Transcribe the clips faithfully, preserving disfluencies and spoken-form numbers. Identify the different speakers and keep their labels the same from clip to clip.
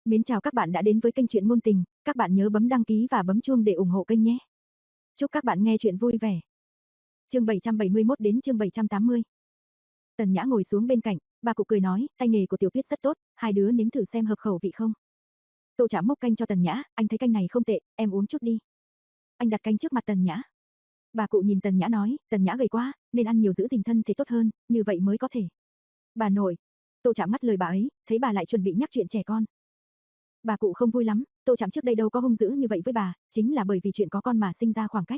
Speaker 1: Mến chào các bạn đã đến với kênh Truyện Ngôn Tình, các bạn nhớ bấm đăng ký và bấm chuông để ủng hộ kênh nhé. Chúc các bạn nghe chuyện vui vẻ. Chương bảy trăm bảy mươi mốt đến chương bảy trăm tám mươi. Tần Nhã ngồi xuống bên cạnh, bà cụ cười nói, tay nghề của Tiểu Tuyết rất tốt, hai đứa nếm thử xem hợp khẩu vị không. Tô Trạm múc canh cho Tần Nhã, anh thấy canh này không tệ, em uống chút đi. Anh đặt canh trước mặt Tần Nhã. Bà cụ nhìn Tần Nhã nói, Tần Nhã gầy quá, nên ăn nhiều giữ gìn thân thể tốt hơn, như vậy mới có thể. Bà nội. Tô Trạm ngắt lời bà ấy, thấy bà lại chuẩn bị nhắc chuyện trẻ con. Bà cụ không vui lắm, Tô Trạm trước đây đâu có hung dữ như vậy với bà, chính là bởi vì chuyện có con mà sinh ra khoảng cách.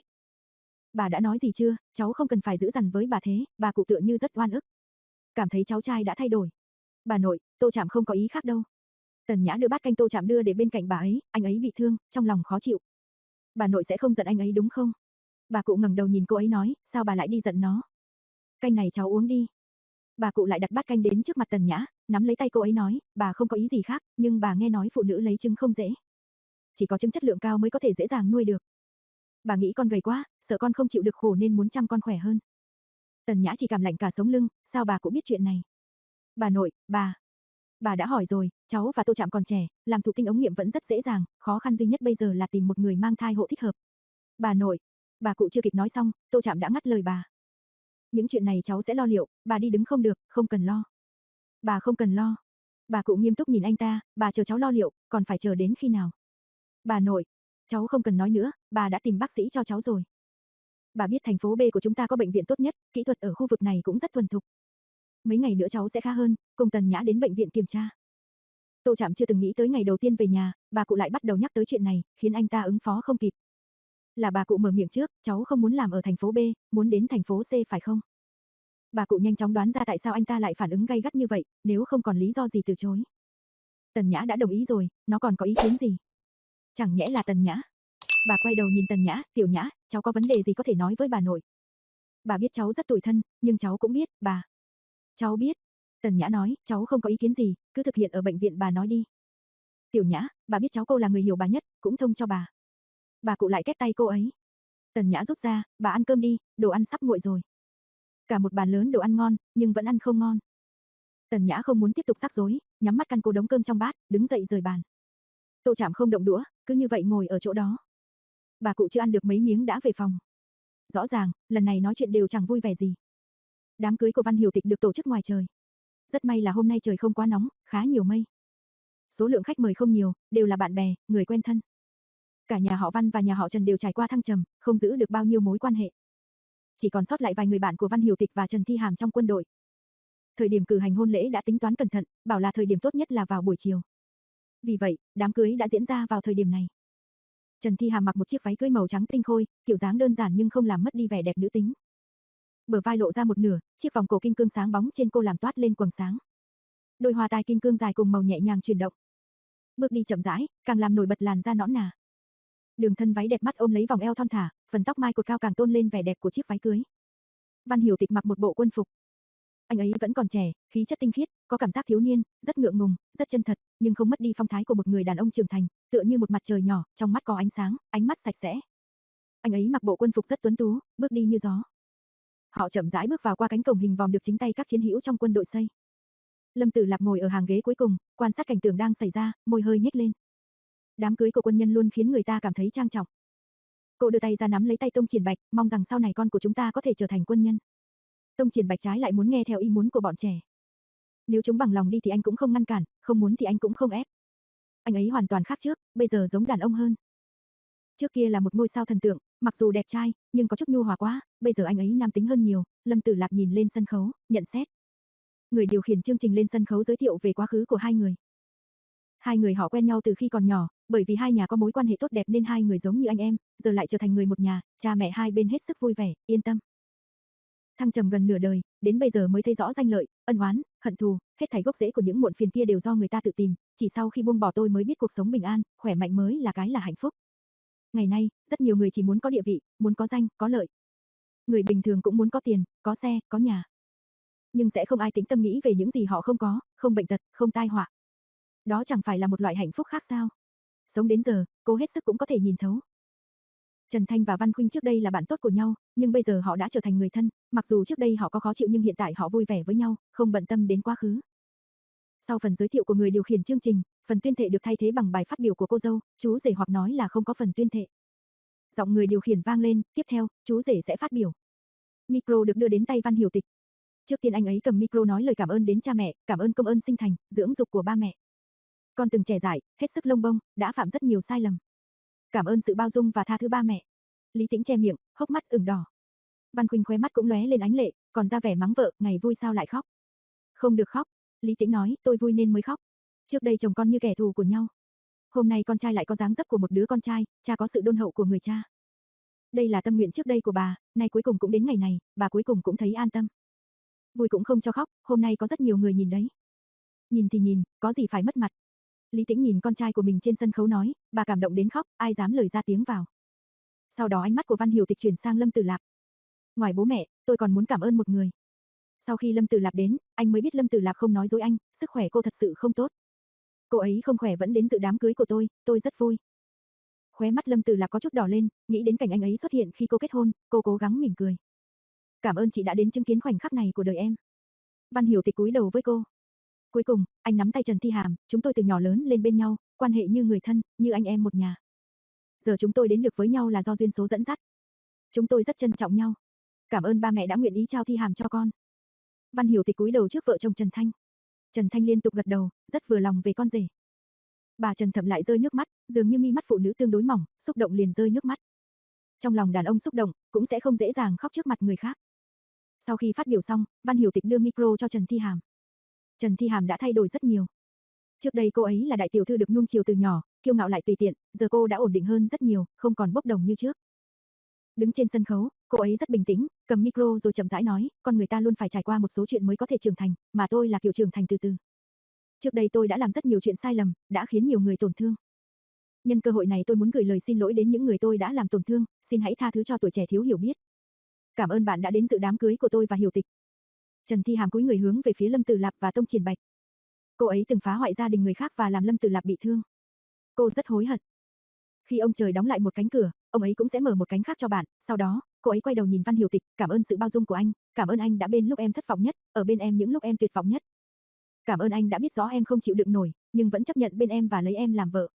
Speaker 1: Bà đã nói gì chưa, cháu không cần phải giữ dằn với bà thế, bà cụ tựa như rất oan ức. Cảm thấy cháu trai đã thay đổi. Bà nội, Tô Trạm không có ý khác đâu. Tần Nhã đưa bát canh Tô Trạm đưa để bên cạnh bà ấy, anh ấy bị thương, trong lòng khó chịu. Bà nội sẽ không giận anh ấy đúng không? Bà cụ ngẩng đầu nhìn cô ấy nói, sao bà lại đi giận nó? Canh này cháu uống đi. Bà cụ lại đặt bát canh đến trước mặt Tần Nhã, nắm lấy tay cô ấy nói, bà không có ý gì khác, nhưng bà nghe nói phụ nữ lấy trứng không dễ. Chỉ có trứng chất lượng cao mới có thể dễ dàng nuôi được. Bà nghĩ con gầy quá, sợ con không chịu được khổ nên muốn chăm con khỏe hơn. Tần Nhã chỉ cảm lạnh cả sống lưng, sao bà cũng biết chuyện này? Bà nội, bà. Bà đã hỏi rồi, cháu và Tô Trạm còn trẻ, làm thụ tinh ống nghiệm vẫn rất dễ dàng, khó khăn duy nhất bây giờ là tìm một người mang thai hộ thích hợp. Bà nội. Bà cụ chưa kịp nói xong, Tô Trạm đã ngắt lời bà. Những chuyện này cháu sẽ lo liệu, bà đi đứng không được, không cần lo. Bà không cần lo. Bà cụ nghiêm túc nhìn anh ta, bà chờ cháu lo liệu, còn phải chờ đến khi nào? Bà nội. Cháu không cần nói nữa, bà đã tìm bác sĩ cho cháu rồi. Bà biết thành phố B của chúng ta có bệnh viện tốt nhất, kỹ thuật ở khu vực này cũng rất thuần thục. Mấy ngày nữa cháu sẽ khá hơn, cùng Tần Nhã đến bệnh viện kiểm tra. Tô Trạm chưa từng nghĩ tới ngày đầu tiên về nhà, bà cụ lại bắt đầu nhắc tới chuyện này, khiến anh ta ứng phó không kịp. Là bà cụ mở miệng trước, cháu không muốn làm ở thành phố B, muốn đến thành phố C phải không? Bà cụ nhanh chóng đoán ra tại sao anh ta lại phản ứng gay gắt như vậy, nếu không còn lý do gì từ chối. Tần Nhã đã đồng ý rồi, nó còn có ý kiến gì? Chẳng nhẽ là Tần Nhã? Bà quay đầu nhìn Tần Nhã, Tiểu Nhã, cháu có vấn đề gì có thể nói với bà nội. Bà biết cháu rất tủi thân, nhưng cháu cũng biết, bà. Cháu biết. Tần Nhã nói, cháu không có ý kiến gì, cứ thực hiện ở bệnh viện bà nói đi. Tiểu Nhã, bà biết cháu cô là người hiểu bà nhất, cũng thông cho bà. Bà cụ lại kép tay cô ấy. Tần Nhã rút ra, bà ăn cơm đi, đồ ăn sắp nguội rồi. Cả một bàn lớn đồ ăn ngon, nhưng vẫn ăn không ngon. Tần Nhã không muốn tiếp tục rắc rối, nhắm mắt căn cô đống cơm trong bát, đứng dậy rời bàn. Tô Trạm không động đũa, cứ như vậy ngồi ở chỗ đó. Bà cụ chưa ăn được mấy miếng đã về phòng. Rõ ràng, lần này nói chuyện đều chẳng vui vẻ gì. Đám cưới của Văn Hiểu Tịch được tổ chức ngoài trời. Rất may là hôm nay trời không quá nóng, khá nhiều mây. Số lượng khách mời không nhiều, đều là bạn bè, người quen thân. Cả nhà họ Văn và nhà họ Trần đều trải qua thăng trầm, không giữ được bao nhiêu mối quan hệ. Chỉ còn sót lại vài người bạn của Văn Hiểu Tịch và Trần Thi Hàm trong quân đội. Thời điểm cử hành hôn lễ đã tính toán cẩn thận, bảo là thời điểm tốt nhất là vào buổi chiều. Vì vậy, đám cưới đã diễn ra vào thời điểm này. Trần Thi Hàm mặc một chiếc váy cưới màu trắng tinh khôi, kiểu dáng đơn giản nhưng không làm mất đi vẻ đẹp nữ tính. Bờ vai lộ ra một nửa, chiếc vòng cổ kim cương sáng bóng trên cô làm toát lên quầng sáng. Đôi hoa tai kim cương dài cùng màu nhẹ nhàng chuyển động. Bước đi chậm rãi, càng làm nổi bật làn da nõn nà. Đường thân váy đẹp mắt ôm lấy vòng eo thon thả, phần tóc mai cột cao càng tôn lên vẻ đẹp của chiếc váy cưới. Văn Hiểu Tịch mặc một bộ quân phục. Anh ấy vẫn còn trẻ, khí chất tinh khiết, có cảm giác thiếu niên, rất ngượng ngùng, rất chân thật, nhưng không mất đi phong thái của một người đàn ông trưởng thành, tựa như một mặt trời nhỏ, trong mắt có ánh sáng, ánh mắt sạch sẽ. Anh ấy mặc bộ quân phục rất tuấn tú, bước đi như gió. Họ chậm rãi bước vào qua cánh cổng hình vòm được chính tay các chiến hữu trong quân đội xây. Lâm Tử Lạp ngồi ở hàng ghế cuối cùng, quan sát cảnh tượng đang xảy ra, môi hơi nhếch lên. Đám cưới của quân nhân luôn khiến người ta cảm thấy trang trọng. Cô đưa tay ra nắm lấy tay Tông Triển Bạch, mong rằng sau này con của chúng ta có thể trở thành quân nhân. Tông Triển Bạch trái lại muốn nghe theo ý muốn của bọn trẻ. Nếu chúng bằng lòng đi thì anh cũng không ngăn cản, không muốn thì anh cũng không ép. Anh ấy hoàn toàn khác trước, bây giờ giống đàn ông hơn. Trước kia là một ngôi sao thần tượng, mặc dù đẹp trai, nhưng có chút nhu hòa quá, bây giờ anh ấy nam tính hơn nhiều. Lâm Tử Lạp nhìn lên sân khấu, nhận xét. Người điều khiển chương trình lên sân khấu giới thiệu về quá khứ của hai người. Hai người họ quen nhau từ khi còn nhỏ, bởi vì hai nhà có mối quan hệ tốt đẹp nên hai người giống như anh em, giờ lại trở thành người một nhà, cha mẹ hai bên hết sức vui vẻ, yên tâm. Thăng trầm gần nửa đời, đến bây giờ mới thấy rõ danh lợi, ân oán, hận thù, hết thảy gốc rễ của những muộn phiền kia đều do người ta tự tìm, chỉ sau khi buông bỏ tôi mới biết cuộc sống bình an, khỏe mạnh mới là cái là hạnh phúc. Ngày nay, rất nhiều người chỉ muốn có địa vị, muốn có danh, có lợi. Người bình thường cũng muốn có tiền, có xe, có nhà. Nhưng sẽ không ai tĩnh tâm nghĩ về những gì họ không có, không bệnh tật, không tai họa. Đó chẳng phải là một loại hạnh phúc khác sao? Sống đến giờ, cô hết sức cũng có thể nhìn thấu. Trần Thanh và Văn Khuynh trước đây là bạn tốt của nhau, nhưng bây giờ họ đã trở thành người thân, mặc dù trước đây họ có khó chịu nhưng hiện tại họ vui vẻ với nhau, không bận tâm đến quá khứ. Sau phần giới thiệu của người điều khiển chương trình, Phần tuyên thệ được thay thế bằng bài phát biểu của cô dâu, chú rể hoặc nói là không có phần tuyên thệ. Giọng người điều khiển vang lên, tiếp theo, chú rể sẽ phát biểu. Micro được đưa đến tay Văn Hiểu Tịch. Trước tiên anh ấy cầm micro nói lời cảm ơn đến cha mẹ, cảm ơn công ơn sinh thành, dưỡng dục của ba mẹ. Con từng trẻ dại, hết sức lông bông, đã phạm rất nhiều sai lầm. Cảm ơn sự bao dung và tha thứ ba mẹ. Lý Tĩnh che miệng, hốc mắt ửng đỏ. Văn Khuynh khóe mắt cũng lóe lên ánh lệ, còn ra vẻ mắng vợ, ngày vui sao lại khóc. Không được khóc. Lý Tĩnh nói, tôi vui nên mới khóc. Trước đây chồng con như kẻ thù của nhau. Hôm nay con trai lại có dáng dấp của một đứa con trai, cha có sự đôn hậu của người cha. Đây là tâm nguyện trước đây của bà, nay cuối cùng cũng đến ngày này, bà cuối cùng cũng thấy an tâm. Vui cũng không cho khóc, hôm nay có rất nhiều người nhìn đấy. Nhìn thì nhìn, có gì phải mất mặt. Lý Tĩnh nhìn con trai của mình trên sân khấu nói, bà cảm động đến khóc, ai dám lời ra tiếng vào. Sau đó ánh mắt của Văn Hiểu Tịch chuyển sang Lâm Tử Lạp. Ngoài bố mẹ, tôi còn muốn cảm ơn một người. Sau khi Lâm Tử Lạp đến, anh mới biết Lâm Tử Lạp không nói dối anh, sức khỏe cô thật sự không tốt. Cô ấy không khỏe vẫn đến dự đám cưới của tôi, tôi rất vui. Khóe mắt Lâm Tử Lạp có chút đỏ lên, nghĩ đến cảnh anh ấy xuất hiện khi cô kết hôn, cô cố gắng mỉm cười. Cảm ơn chị đã đến chứng kiến khoảnh khắc này của đời em. Văn Hiểu Tịch cúi đầu với cô. Cuối cùng, anh nắm tay Trần Thi Hàm, chúng tôi từ nhỏ lớn lên bên nhau, quan hệ như người thân, như anh em một nhà. Giờ chúng tôi đến được với nhau là do duyên số dẫn dắt. Chúng tôi rất trân trọng nhau. Cảm ơn ba mẹ đã nguyện ý trao Thi Hàm cho con. Văn Hiểu Tịch cúi đầu trước vợ chồng Trần Thanh. Trần Thanh liên tục gật đầu, rất vừa lòng về con rể. Bà Trần Thẩm lại rơi nước mắt, dường như mi mắt phụ nữ tương đối mỏng, xúc động liền rơi nước mắt. Trong lòng đàn ông xúc động, cũng sẽ không dễ dàng khóc trước mặt người khác. Sau khi phát biểu xong, Văn Hiểu Tịch đưa micro cho Trần Thi Hàm. Trần Thi Hàm đã thay đổi rất nhiều. Trước đây cô ấy là đại tiểu thư được nuông chiều từ nhỏ, kiêu ngạo lại tùy tiện, giờ cô đã ổn định hơn rất nhiều, không còn bốc đồng như trước. Đứng trên sân khấu, cô ấy rất bình tĩnh, cầm micro rồi chậm rãi nói, con người ta luôn phải trải qua một số chuyện mới có thể trưởng thành, mà tôi là kiểu trưởng thành từ từ. Trước đây tôi đã làm rất nhiều chuyện sai lầm, đã khiến nhiều người tổn thương. Nhân cơ hội này tôi muốn gửi lời xin lỗi đến những người tôi đã làm tổn thương, xin hãy tha thứ cho tuổi trẻ thiếu hiểu biết. Cảm ơn bạn đã đến dự đám cưới của tôi và Hiểu Tịch. Trần Thi Hàm cúi người hướng về phía Lâm Tử Lạp và Tông Triển Bạch. Cô ấy từng phá hoại gia đình người khác và làm Lâm Tử Lạp bị thương. Cô rất hối hận. Khi ông trời đóng lại một cánh cửa, ông ấy cũng sẽ mở một cánh khác cho bạn. Sau đó, cô ấy quay đầu nhìn Văn Hiểu Tịch, cảm ơn sự bao dung của anh, cảm ơn anh đã bên lúc em thất vọng nhất, ở bên em những lúc em tuyệt vọng nhất. Cảm ơn anh đã biết rõ em không chịu đựng nổi, nhưng vẫn chấp nhận bên em và lấy em làm vợ.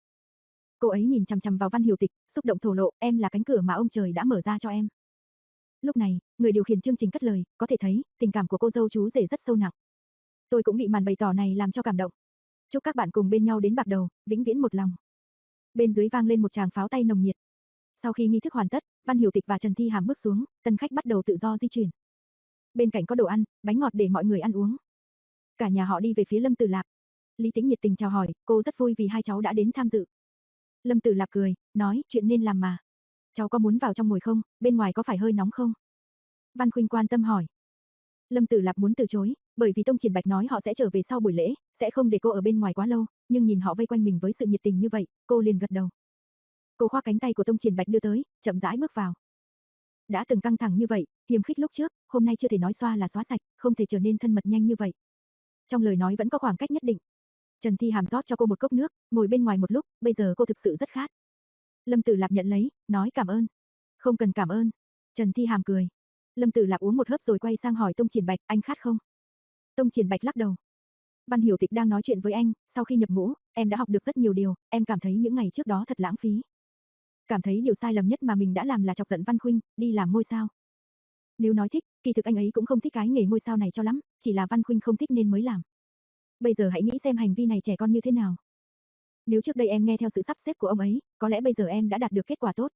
Speaker 1: Cô ấy nhìn chằm chằm vào Văn Hiểu Tịch, xúc động thổ lộ, em là cánh cửa mà ông trời đã mở ra cho em. Lúc này, người điều khiển chương trình cất lời, có thể thấy, tình cảm của cô dâu chú rể rất sâu nặng. Tôi cũng bị màn bày tỏ này làm cho cảm động. Chúc các bạn cùng bên nhau đến bạc đầu, vĩnh viễn một lòng. Bên dưới vang lên một tràng pháo tay nồng nhiệt. Sau khi nghi thức hoàn tất, Văn Hiểu Tịch và Trần Thi Hàm bước xuống, tân khách bắt đầu tự do di chuyển. Bên cạnh có đồ ăn, bánh ngọt để mọi người ăn uống. Cả nhà họ đi về phía Lâm Tử Lạp. Lý Tĩnh nhiệt tình chào hỏi, cô rất vui vì hai cháu đã đến tham dự. Lâm Tử Lạp cười, nói, chuyện nên làm mà. Cháu có muốn vào trong ngồi không, bên ngoài có phải hơi nóng không? Văn Khuynh quan tâm hỏi. Lâm Tử Lạp muốn từ chối, bởi vì Tông Triển Bạch nói họ sẽ trở về sau buổi lễ, sẽ không để cô ở bên ngoài quá lâu, nhưng nhìn họ vây quanh mình với sự nhiệt tình như vậy, cô liền gật đầu. Cô khoác cánh tay của Tông Triển Bạch đưa tới, chậm rãi bước vào. Đã từng căng thẳng như vậy, hiềm khích lúc trước, hôm nay chưa thể nói xoa là xóa sạch, không thể trở nên thân mật nhanh như vậy. Trong lời nói vẫn có khoảng cách nhất định. Trần Thi Hàm rót cho cô một cốc nước, ngồi bên ngoài một lúc, bây giờ cô thực sự rất khát. Lâm Tử Lạp nhận lấy, nói cảm ơn. Không cần cảm ơn. Trần Thi Hàm cười. Lâm Tử Lạp uống một hớp rồi quay sang hỏi Tông Triển Bạch, anh khát không? Tông Triển Bạch lắc đầu. Văn Hiểu Tịch đang nói chuyện với anh, sau khi nhập ngũ, em đã học được rất nhiều điều, em cảm thấy những ngày trước đó thật lãng phí. Cảm thấy điều sai lầm nhất mà mình đã làm là chọc giận Văn Khuynh, đi làm ngôi sao. Nếu nói thích, kỳ thực anh ấy cũng không thích cái nghề ngôi sao này cho lắm, chỉ là Văn Khuynh không thích nên mới làm. Bây giờ hãy nghĩ xem hành vi này trẻ con như thế nào. Nếu trước đây em nghe theo sự sắp xếp của ông ấy, có lẽ bây giờ em đã đạt được kết quả tốt.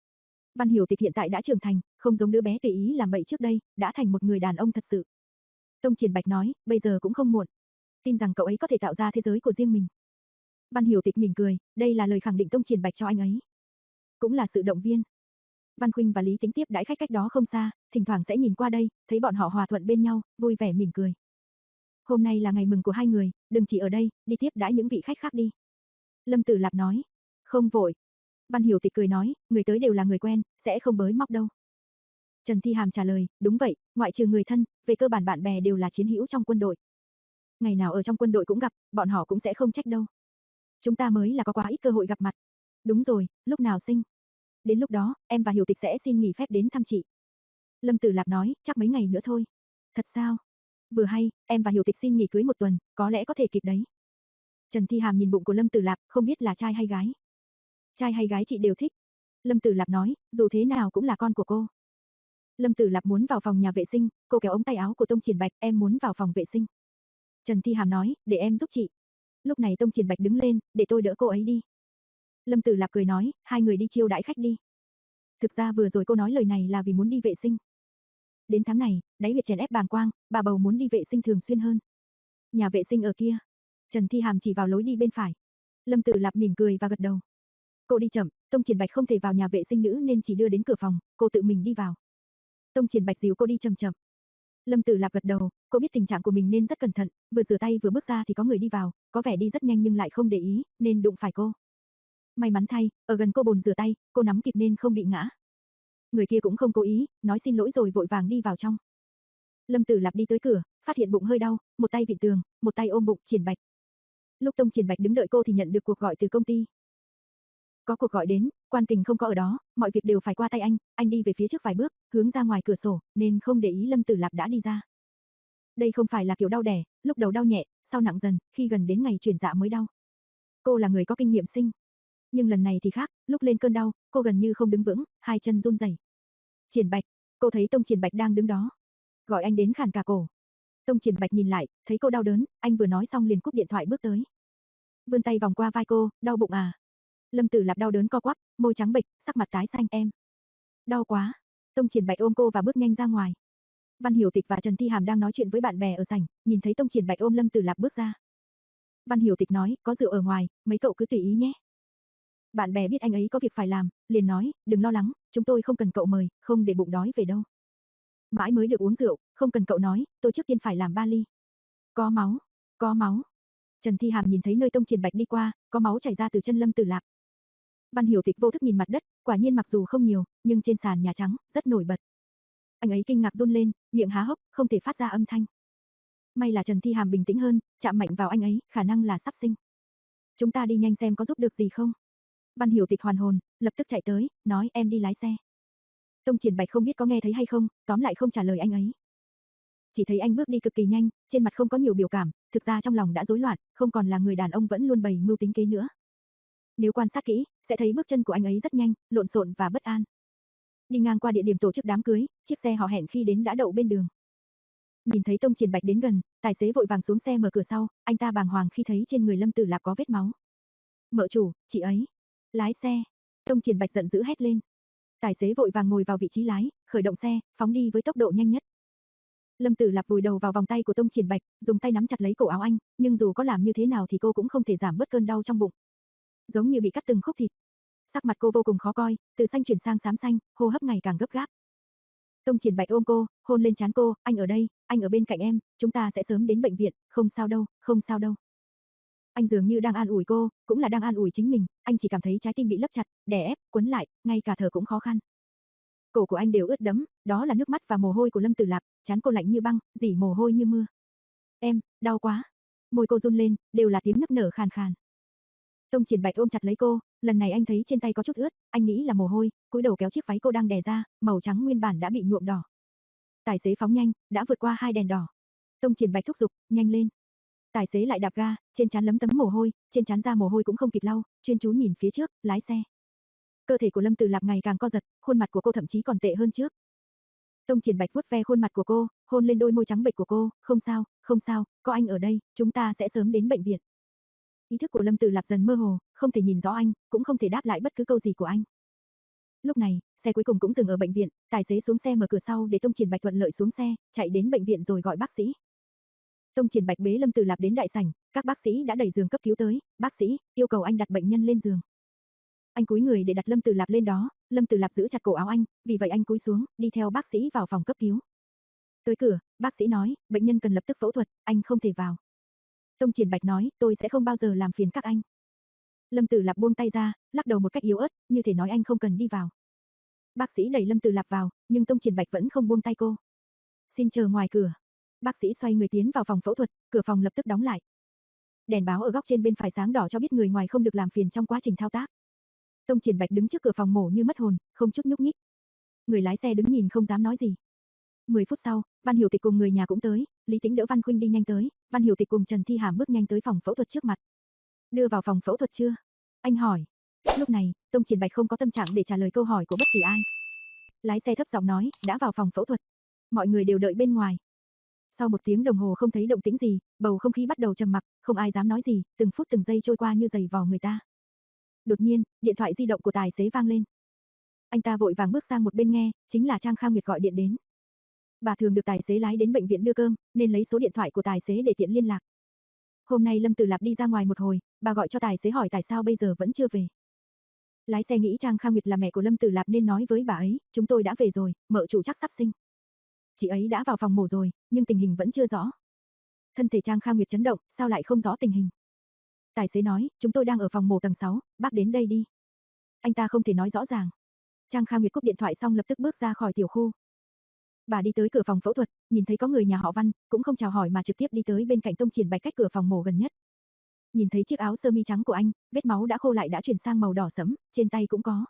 Speaker 1: Văn Hiểu Tịch hiện tại đã trưởng thành, không giống đứa bé tùy ý làm bậy trước đây, đã thành một người đàn ông thật sự. Tông Triển Bạch nói, bây giờ cũng không muộn. Tin rằng cậu ấy có thể tạo ra thế giới của riêng mình. Văn Hiểu Tịch mỉm cười, đây là lời khẳng định Tông Triển Bạch cho anh ấy. Cũng là sự động viên. Văn Khuynh và Lý Tĩnh tiếp đãi khách cách đó không xa, thỉnh thoảng sẽ nhìn qua đây, thấy bọn họ hòa thuận bên nhau, vui vẻ mỉm cười. Hôm nay là ngày mừng của hai người, đừng chỉ ở đây, đi tiếp đãi những vị khách khác đi. Lâm Tử Lạp nói, không vội. Văn Hiểu Tịch cười nói, người tới đều là người quen, sẽ không bới móc đâu. Trần Thi Hàm trả lời, đúng vậy, ngoại trừ người thân, về cơ bản bạn bè đều là chiến hữu trong quân đội. Ngày nào ở trong quân đội cũng gặp, bọn họ cũng sẽ không trách đâu. Chúng ta mới là có quá ít cơ hội gặp mặt. Đúng rồi, lúc nào sinh? Đến lúc đó, em và Hiểu Tịch sẽ xin nghỉ phép đến thăm chị. Lâm Tử Lạp nói, chắc mấy ngày nữa thôi. Thật sao? Vừa hay, em và Hiểu Tịch xin nghỉ cưới một tuần, có lẽ có thể kịp đấy. Trần Thi Hàm nhìn bụng của Lâm Tử Lạp, không biết là trai hay gái. Trai hay gái chị đều thích. Lâm Tử Lạp nói, dù thế nào cũng là con của cô. Lâm Tử Lạp muốn vào phòng nhà vệ sinh, cô kéo ống tay áo của Tông Triển Bạch, em muốn vào phòng vệ sinh. Trần Thi Hàm nói, để em giúp chị. Lúc này Tông Triển Bạch đứng lên, để tôi đỡ cô ấy đi. Lâm Tử Lạp cười nói, hai người đi chiêu đãi khách đi. Thực ra vừa rồi cô nói lời này là vì muốn đi vệ sinh. Đến tháng này, đáy huyệt chèn ép bàng quang, bà bầu muốn đi vệ sinh thường xuyên hơn. Nhà vệ sinh ở kia. Trần Thi Hàm chỉ vào lối đi bên phải. Lâm Tử Lạp mỉm cười và gật đầu. Cô đi chậm, Tông Triển Bạch không thể vào nhà vệ sinh nữ nên chỉ đưa đến cửa phòng, cô tự mình đi vào. Tông Triển Bạch dìu cô đi chậm chậm. Lâm Tử Lạp gật đầu, cô biết tình trạng của mình nên rất cẩn thận, vừa rửa tay vừa bước ra thì có người đi vào, có vẻ đi rất nhanh nhưng lại không để ý, nên đụng phải cô. May mắn thay, ở gần cô bồn rửa tay, cô nắm kịp nên không bị ngã. Người kia cũng không cố ý, nói xin lỗi rồi vội vàng đi vào trong. Lâm Tử Lạp đi tới cửa, phát hiện bụng hơi đau, một tay vịn tường, một tay ôm bụng. Triển Bạch. Lúc Tông Triển Bạch đứng đợi cô thì nhận được cuộc gọi từ công ty. Có cuộc gọi đến, Quan Kình không có ở đó, mọi việc đều phải qua tay anh, anh đi về phía trước vài bước, hướng ra ngoài cửa sổ, nên không để ý Lâm Tử Lạp đã đi ra. Đây không phải là kiểu đau đẻ, lúc đầu đau nhẹ, sau nặng dần, khi gần đến ngày chuyển dạ mới đau. Cô là người có kinh nghiệm sinh. Nhưng lần này thì khác, lúc lên cơn đau, cô gần như không đứng vững, hai chân run rẩy. Triển Bạch, cô thấy Tông Triển Bạch đang đứng đó. Gọi anh đến khàn cả cổ. Tông Triển Bạch nhìn lại, thấy cô đau đớn, anh vừa nói xong liền cúp điện thoại bước tới. Vươn tay vòng qua vai cô, đau bụng à? Lâm Tử Lạp đau đớn co quắp, môi trắng bệch, sắc mặt tái xanh. Em. Đau quá. Tông Triển Bạch ôm cô và bước nhanh ra ngoài. Văn Hiểu Tịch và Trần Thi Hàm đang nói chuyện với bạn bè ở sảnh, nhìn thấy Tông Triển Bạch ôm Lâm Tử Lạp bước ra. Văn Hiểu Tịch nói, có rượu ở ngoài, mấy cậu cứ tùy ý nhé. Bạn bè biết anh ấy có việc phải làm, liền nói, đừng lo lắng, chúng tôi không cần cậu mời, không để bụng đói về đâu. Mãi mới được uống rượu, không cần cậu nói, tôi trước tiên phải làm ba ly. Có máu, có máu. Trần Thi Hàm nhìn thấy nơi Tông Triển Bạch đi qua, có máu chảy ra từ chân Lâm Tử Lạp. Văn Hiểu Tịch vô thức nhìn mặt đất, quả nhiên mặc dù không nhiều, nhưng trên sàn nhà trắng, rất nổi bật. Anh ấy kinh ngạc run lên, miệng há hốc, không thể phát ra âm thanh. May là Trần Thi Hàm bình tĩnh hơn, chạm mạnh vào anh ấy, khả năng là sắp sinh. Chúng ta đi nhanh xem có giúp được gì không. Văn Hiểu Tịch hoàn hồn, lập tức chạy tới, nói em đi lái xe. Tông Triển Bạch không biết có nghe thấy hay không, tóm lại không trả lời anh ấy. Chỉ thấy anh bước đi cực kỳ nhanh, trên mặt không có nhiều biểu cảm, thực ra trong lòng đã rối loạn, không còn là người đàn ông vẫn luôn bày mưu tính kế nữa. Nếu quan sát kỹ, sẽ thấy bước chân của anh ấy rất nhanh, lộn xộn và bất an. Đi ngang qua địa điểm tổ chức đám cưới, chiếc xe họ hẹn khi đến đã đậu bên đường. Nhìn thấy Tông Triển Bạch đến gần, tài xế vội vàng xuống xe mở cửa sau, anh ta bàng hoàng khi thấy trên người Lâm Tử Lạp có vết máu. Mợ chủ, chị ấy. Lái xe. Tông Triển Bạch giận dữ hét lên. Tài xế vội vàng ngồi vào vị trí lái, khởi động xe, phóng đi với tốc độ nhanh nhất. Lâm Tử Lạp vùi đầu vào vòng tay của Tông Triển Bạch, dùng tay nắm chặt lấy cổ áo anh, nhưng dù có làm như thế nào thì cô cũng không thể giảm bớt cơn đau trong bụng. Giống như bị cắt từng khúc thịt. Sắc mặt cô vô cùng khó coi, từ xanh chuyển sang xám xanh, hô hấp ngày càng gấp gáp. Tông Triển Bạch ôm cô, hôn lên trán cô, anh ở đây, anh ở bên cạnh em, chúng ta sẽ sớm đến bệnh viện, không sao đâu, không sao đâu. Anh dường như đang an ủi cô, cũng là đang an ủi chính mình, anh chỉ cảm thấy trái tim bị lấp chặt, đè ép, quấn lại, ngay cả thở cũng khó khăn. Cổ của anh đều ướt đẫm, đó là nước mắt và mồ hôi của Lâm Tử Lạp, trán cô lạnh như băng, rỉ mồ hôi như mưa. Em, đau quá. Môi cô run lên, đều là tiếng nức nở khàn khàn. Tông Triển Bạch ôm chặt lấy cô, lần này anh thấy trên tay có chút ướt, anh nghĩ là mồ hôi, cúi đầu kéo chiếc váy cô đang đè ra, màu trắng nguyên bản đã bị nhuộm đỏ. Tài xế phóng nhanh, đã vượt qua hai đèn đỏ. Tông Triển Bạch thúc giục, nhanh lên. Tài xế lại đạp ga, trên trán lấm tấm mồ hôi, trên trán ra mồ hôi cũng không kịp lau, chuyên chú nhìn phía trước, lái xe. Cơ thể của Lâm Tử Lạp ngày càng co giật, khuôn mặt của cô thậm chí còn tệ hơn trước. Tông Triển Bạch vuốt ve khuôn mặt của cô, hôn lên đôi môi trắng bệch của cô, không sao, không sao, có anh ở đây, chúng ta sẽ sớm đến bệnh viện. Ý thức của Lâm Tử Lạp dần mơ hồ, không thể nhìn rõ anh, cũng không thể đáp lại bất cứ câu gì của anh. Lúc này, xe cuối cùng cũng dừng ở bệnh viện, tài xế xuống xe mở cửa sau để Tông Triển Bạch thuận lợi xuống xe, chạy đến bệnh viện rồi gọi bác sĩ. Tông Triển Bạch bế Lâm Tử Lạp đến đại sảnh, các bác sĩ đã đẩy giường cấp cứu tới, bác sĩ yêu cầu anh đặt bệnh nhân lên giường. Anh cúi người để đặt Lâm Tử Lạp lên đó, Lâm Tử Lạp giữ chặt cổ áo anh, vì vậy anh cúi xuống, đi theo bác sĩ vào phòng cấp cứu. Tới cửa, bác sĩ nói, bệnh nhân cần lập tức phẫu thuật, anh không thể vào. Tông Triển Bạch nói, tôi sẽ không bao giờ làm phiền các anh. Lâm Tử Lạp buông tay ra, lắc đầu một cách yếu ớt, như thể nói anh không cần đi vào. Bác sĩ đẩy Lâm Tử Lạp vào, nhưng Tông Triển Bạch vẫn không buông tay cô. Xin chờ ngoài cửa. Bác sĩ xoay người tiến vào phòng phẫu thuật, cửa phòng lập tức đóng lại. Đèn báo ở góc trên bên phải sáng đỏ cho biết người ngoài không được làm phiền trong quá trình thao tác. Tông Triển Bạch đứng trước cửa phòng mổ như mất hồn, không chút nhúc nhích. Người lái xe đứng nhìn không dám nói gì. mười phút sau, Văn Hiểu Tịch cùng người nhà cũng tới, Lý Tĩnh đỡ Văn Khuynh đi nhanh tới, Văn Hiểu Tịch cùng Trần Thi Hàm bước nhanh tới phòng phẫu thuật trước mặt. Đưa vào phòng phẫu thuật chưa? Anh hỏi. Lúc này, Tông Triển Bạch không có tâm trạng để trả lời câu hỏi của bất kỳ ai. Lái xe thấp giọng nói, đã vào phòng phẫu thuật. Mọi người đều đợi bên ngoài. Sau một tiếng đồng hồ không thấy động tĩnh gì, bầu không khí bắt đầu trầm mặc, không ai dám nói gì, từng phút từng giây trôi qua như giày vò người ta. Đột nhiên, điện thoại di động của tài xế vang lên. Anh ta vội vàng bước sang một bên nghe, chính là Trang Khang Nguyệt gọi điện đến. Bà thường được tài xế lái đến bệnh viện đưa cơm, nên lấy số điện thoại của tài xế để tiện liên lạc. Hôm nay Lâm Tử Lạp đi ra ngoài một hồi, bà gọi cho tài xế hỏi tại sao bây giờ vẫn chưa về. Lái xe nghĩ Trang Khang Nguyệt là mẹ của Lâm Tử Lạp nên nói với bà ấy, chúng tôi đã về rồi, mợ chủ chắc sắp sinh. Chị ấy đã vào phòng mổ rồi, nhưng tình hình vẫn chưa rõ. Thân thể Trang Khang Nguyệt chấn động, sao lại không rõ tình hình? Tài xế nói, chúng tôi đang ở phòng mổ tầng sáu, bác đến đây đi. Anh ta không thể nói rõ ràng. Trang Khang Nguyệt cúp điện thoại xong lập tức bước ra khỏi tiểu khu. Bà đi tới cửa phòng phẫu thuật, nhìn thấy có người nhà họ Văn, cũng không chào hỏi mà trực tiếp đi tới bên cạnh Tông Triển Bạch cách cửa phòng mổ gần nhất. Nhìn thấy chiếc áo sơ mi trắng của anh, vết máu đã khô lại đã chuyển sang màu đỏ sẫm, trên tay cũng có.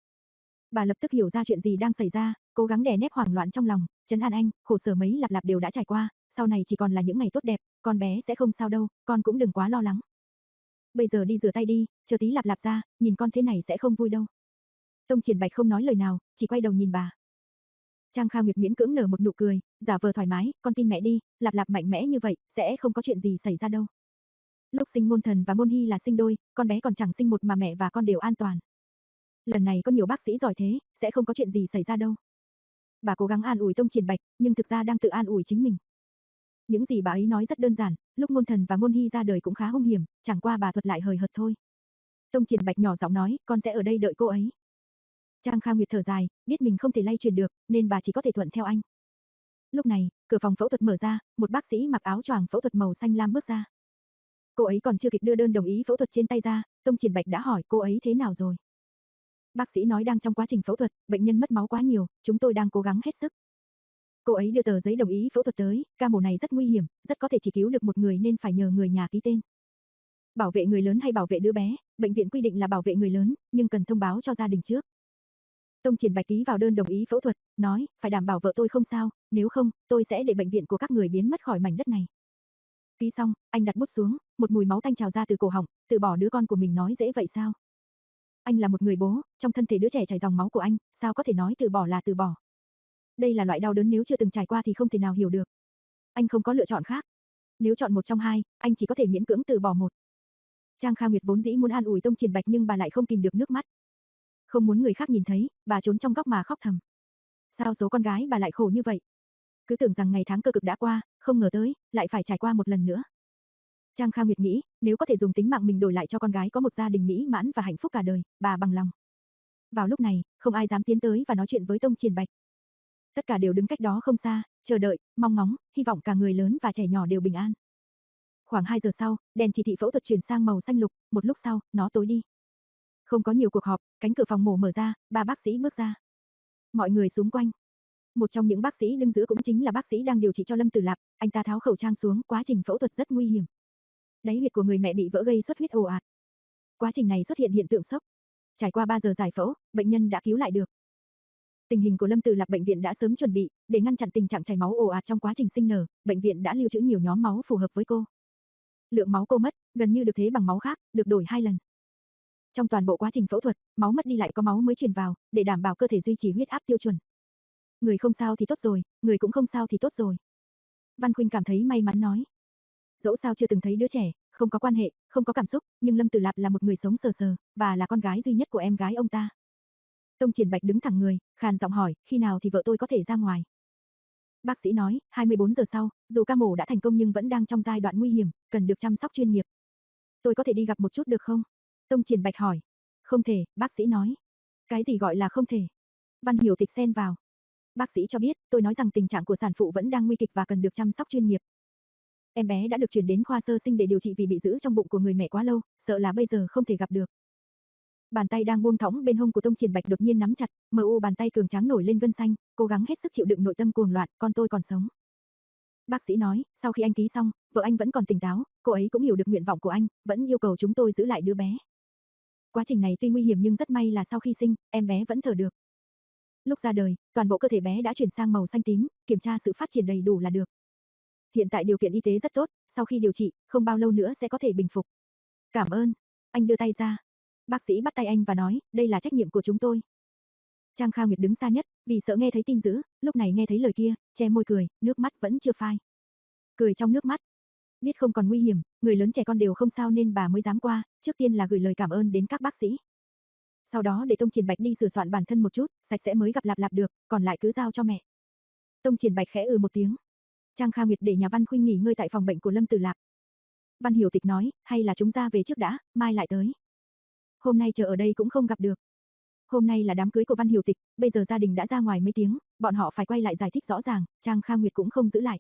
Speaker 1: Bà lập tức hiểu ra chuyện gì đang xảy ra, cố gắng đè nép hoảng loạn trong lòng, trấn an anh, khổ sở mấy lạp lạp đều đã trải qua, sau này chỉ còn là những ngày tốt đẹp, con bé sẽ không sao đâu, con cũng đừng quá lo lắng. Bây giờ đi rửa tay đi, chờ tí lạp lạp ra, nhìn con thế này sẽ không vui đâu. Tông Triển Bạch không nói lời nào, chỉ quay đầu nhìn bà. Trang Kha Nguyệt miễn cưỡng nở một nụ cười, giả vờ thoải mái, con tin mẹ đi, lạp lạp mạnh mẽ như vậy, sẽ không có chuyện gì xảy ra đâu. Lúc sinh Ngôn Thần và Ngôn Hy là sinh đôi, con bé còn chẳng sinh một mà mẹ và con đều an toàn. Lần này có nhiều bác sĩ giỏi thế, sẽ không có chuyện gì xảy ra đâu. Bà cố gắng an ủi Tông Triển Bạch, nhưng thực ra đang tự an ủi chính mình. Những gì bà ấy nói rất đơn giản, lúc Ngôn Thần và Ngôn Hy ra đời cũng khá hung hiểm, chẳng qua bà thuật lại hời hợt thôi. Tông Triển Bạch nhỏ giọng nói, con sẽ ở đây đợi cô ấy. Trang Kha Nguyệt thở dài, biết mình không thể lay truyền được, nên bà chỉ có thể thuận theo anh. Lúc này, cửa phòng phẫu thuật mở ra, một bác sĩ mặc áo choàng phẫu thuật màu xanh lam bước ra. Cô ấy còn chưa kịp đưa đơn đồng ý phẫu thuật trên tay ra, Tông Triển Bạch đã hỏi cô ấy thế nào rồi. Bác sĩ nói đang trong quá trình phẫu thuật, bệnh nhân mất máu quá nhiều, chúng tôi đang cố gắng hết sức. Cô ấy đưa tờ giấy đồng ý phẫu thuật tới, ca mổ này rất nguy hiểm, rất có thể chỉ cứu được một người nên phải nhờ người nhà ký tên. Bảo vệ người lớn hay bảo vệ đứa bé, bệnh viện quy định là bảo vệ người lớn, nhưng cần thông báo cho gia đình trước. Tông Triển Bạch ký vào đơn đồng ý phẫu thuật, nói, phải đảm bảo vợ tôi không sao, nếu không, tôi sẽ để bệnh viện của các người biến mất khỏi mảnh đất này. Ký xong, anh đặt bút xuống, một mùi máu tanh trào ra từ cổ họng, từ bỏ đứa con của mình nói dễ vậy sao? Anh là một người bố, trong thân thể đứa trẻ chảy dòng máu của anh, sao có thể nói từ bỏ là từ bỏ? Đây là loại đau đớn nếu chưa từng trải qua thì không thể nào hiểu được. Anh không có lựa chọn khác. Nếu chọn một trong hai, anh chỉ có thể miễn cưỡng từ bỏ một. Trang Kha Nguyệt vốn dĩ muốn an ủi Tông Triển Bạch nhưng bà lại không kìm được nước mắt. Không muốn người khác nhìn thấy, bà trốn trong góc mà khóc thầm. Sao số con gái bà lại khổ như vậy? Cứ tưởng rằng ngày tháng cơ cực đã qua, không ngờ tới, lại phải trải qua một lần nữa. Trang Kha Nguyệt nghĩ, nếu có thể dùng tính mạng mình đổi lại cho con gái có một gia đình mỹ mãn và hạnh phúc cả đời, bà bằng lòng. Vào lúc này, không ai dám tiến tới và nói chuyện với Tông Triển Bạch. Tất cả đều đứng cách đó không xa, chờ đợi, mong ngóng, hy vọng cả người lớn và trẻ nhỏ đều bình an. Khoảng hai giờ sau, đèn chỉ thị phẫu thuật chuyển sang màu xanh lục, một lúc sau, nó tối đi. Không có nhiều cuộc họp, cánh cửa phòng mổ mở ra, ba bác sĩ bước ra. Mọi người xung quanh. Một trong những bác sĩ đứng giữa cũng chính là bác sĩ đang điều trị cho Lâm Tử Lạp, anh ta tháo khẩu trang xuống, quá trình phẫu thuật rất nguy hiểm. Đáy huyệt của người mẹ bị vỡ gây xuất huyết ồ ạt. Quá trình này xuất hiện hiện tượng sốc. Trải qua ba giờ giải phẫu, bệnh nhân đã cứu lại được. Tình hình của Lâm Tử Lạp bệnh viện đã sớm chuẩn bị, để ngăn chặn tình trạng chảy máu ồ ạt trong quá trình sinh nở, bệnh viện đã lưu trữ nhiều nhóm máu phù hợp với cô. Lượng máu cô mất, gần như được thế bằng máu khác, được đổi hai lần. Trong toàn bộ quá trình phẫu thuật, máu mất đi lại có máu mới truyền vào, để đảm bảo cơ thể duy trì huyết áp tiêu chuẩn. Người không sao thì tốt rồi, người cũng không sao thì tốt rồi. Văn Khuynh cảm thấy may mắn nói. Dẫu sao chưa từng thấy đứa trẻ, không có quan hệ, không có cảm xúc, nhưng Lâm Tử Lạp là một người sống sờ sờ, và là con gái duy nhất của em gái ông ta. Tông Triển Bạch đứng thẳng người, khàn giọng hỏi, khi nào thì vợ tôi có thể ra ngoài? Bác sĩ nói, hai mươi bốn giờ sau, dù ca mổ đã thành công nhưng vẫn đang trong giai đoạn nguy hiểm, cần được chăm sóc chuyên nghiệp. Tôi có thể đi gặp một chút được không? Tông Triển Bạch hỏi. Không thể, bác sĩ nói. Cái gì gọi là không thể? Văn Hiểu Tịch xen vào. Bác sĩ cho biết, tôi nói rằng tình trạng của sản phụ vẫn đang nguy kịch và cần được chăm sóc chuyên nghiệp. Em bé đã được chuyển đến khoa sơ sinh để điều trị vì bị giữ trong bụng của người mẹ quá lâu, sợ là bây giờ không thể gặp được. Bàn tay đang buông thõng bên hông của Tông Triển Bạch đột nhiên nắm chặt, mờ u bàn tay cường tráng nổi lên gân xanh, cố gắng hết sức chịu đựng nội tâm cuồng loạn, con tôi còn sống. Bác sĩ nói, sau khi anh ký xong, vợ anh vẫn còn tỉnh táo, cô ấy cũng hiểu được nguyện vọng của anh, vẫn yêu cầu chúng tôi giữ lại đứa bé. Quá trình này tuy nguy hiểm nhưng rất may là sau khi sinh, em bé vẫn thở được. Lúc ra đời, toàn bộ cơ thể bé đã chuyển sang màu xanh tím, kiểm tra sự phát triển đầy đủ là được. Hiện tại điều kiện y tế rất tốt, sau khi điều trị, không bao lâu nữa sẽ có thể bình phục. Cảm ơn. Anh đưa tay ra. Bác sĩ bắt tay anh và nói, đây là trách nhiệm của chúng tôi. Trang Kha Nguyệt đứng xa nhất, vì sợ nghe thấy tin dữ, lúc này nghe thấy lời kia, che môi cười, nước mắt vẫn chưa phai. Cười trong nước mắt. Biết không còn nguy hiểm, người lớn trẻ con đều không sao nên bà mới dám qua, trước tiên là gửi lời cảm ơn đến các bác sĩ. Sau đó để Tông Triển Bạch đi sửa soạn bản thân một chút, sạch sẽ mới gặp Lạp Lạp được, còn lại cứ giao cho mẹ. Tông Triển Bạch khẽ ừ một tiếng. Trang Kha Nguyệt để nhà Văn Khuynh nghỉ ngơi tại phòng bệnh của Lâm Tử Lạp. Văn Hiểu Tịch nói, hay là chúng ta về trước đã, mai lại tới. Hôm nay chờ ở đây cũng không gặp được. Hôm nay là đám cưới của Văn Hiểu Tịch, bây giờ gia đình đã ra ngoài mấy tiếng, bọn họ phải quay lại giải thích rõ ràng, Trang Kha Nguyệt cũng không giữ lại.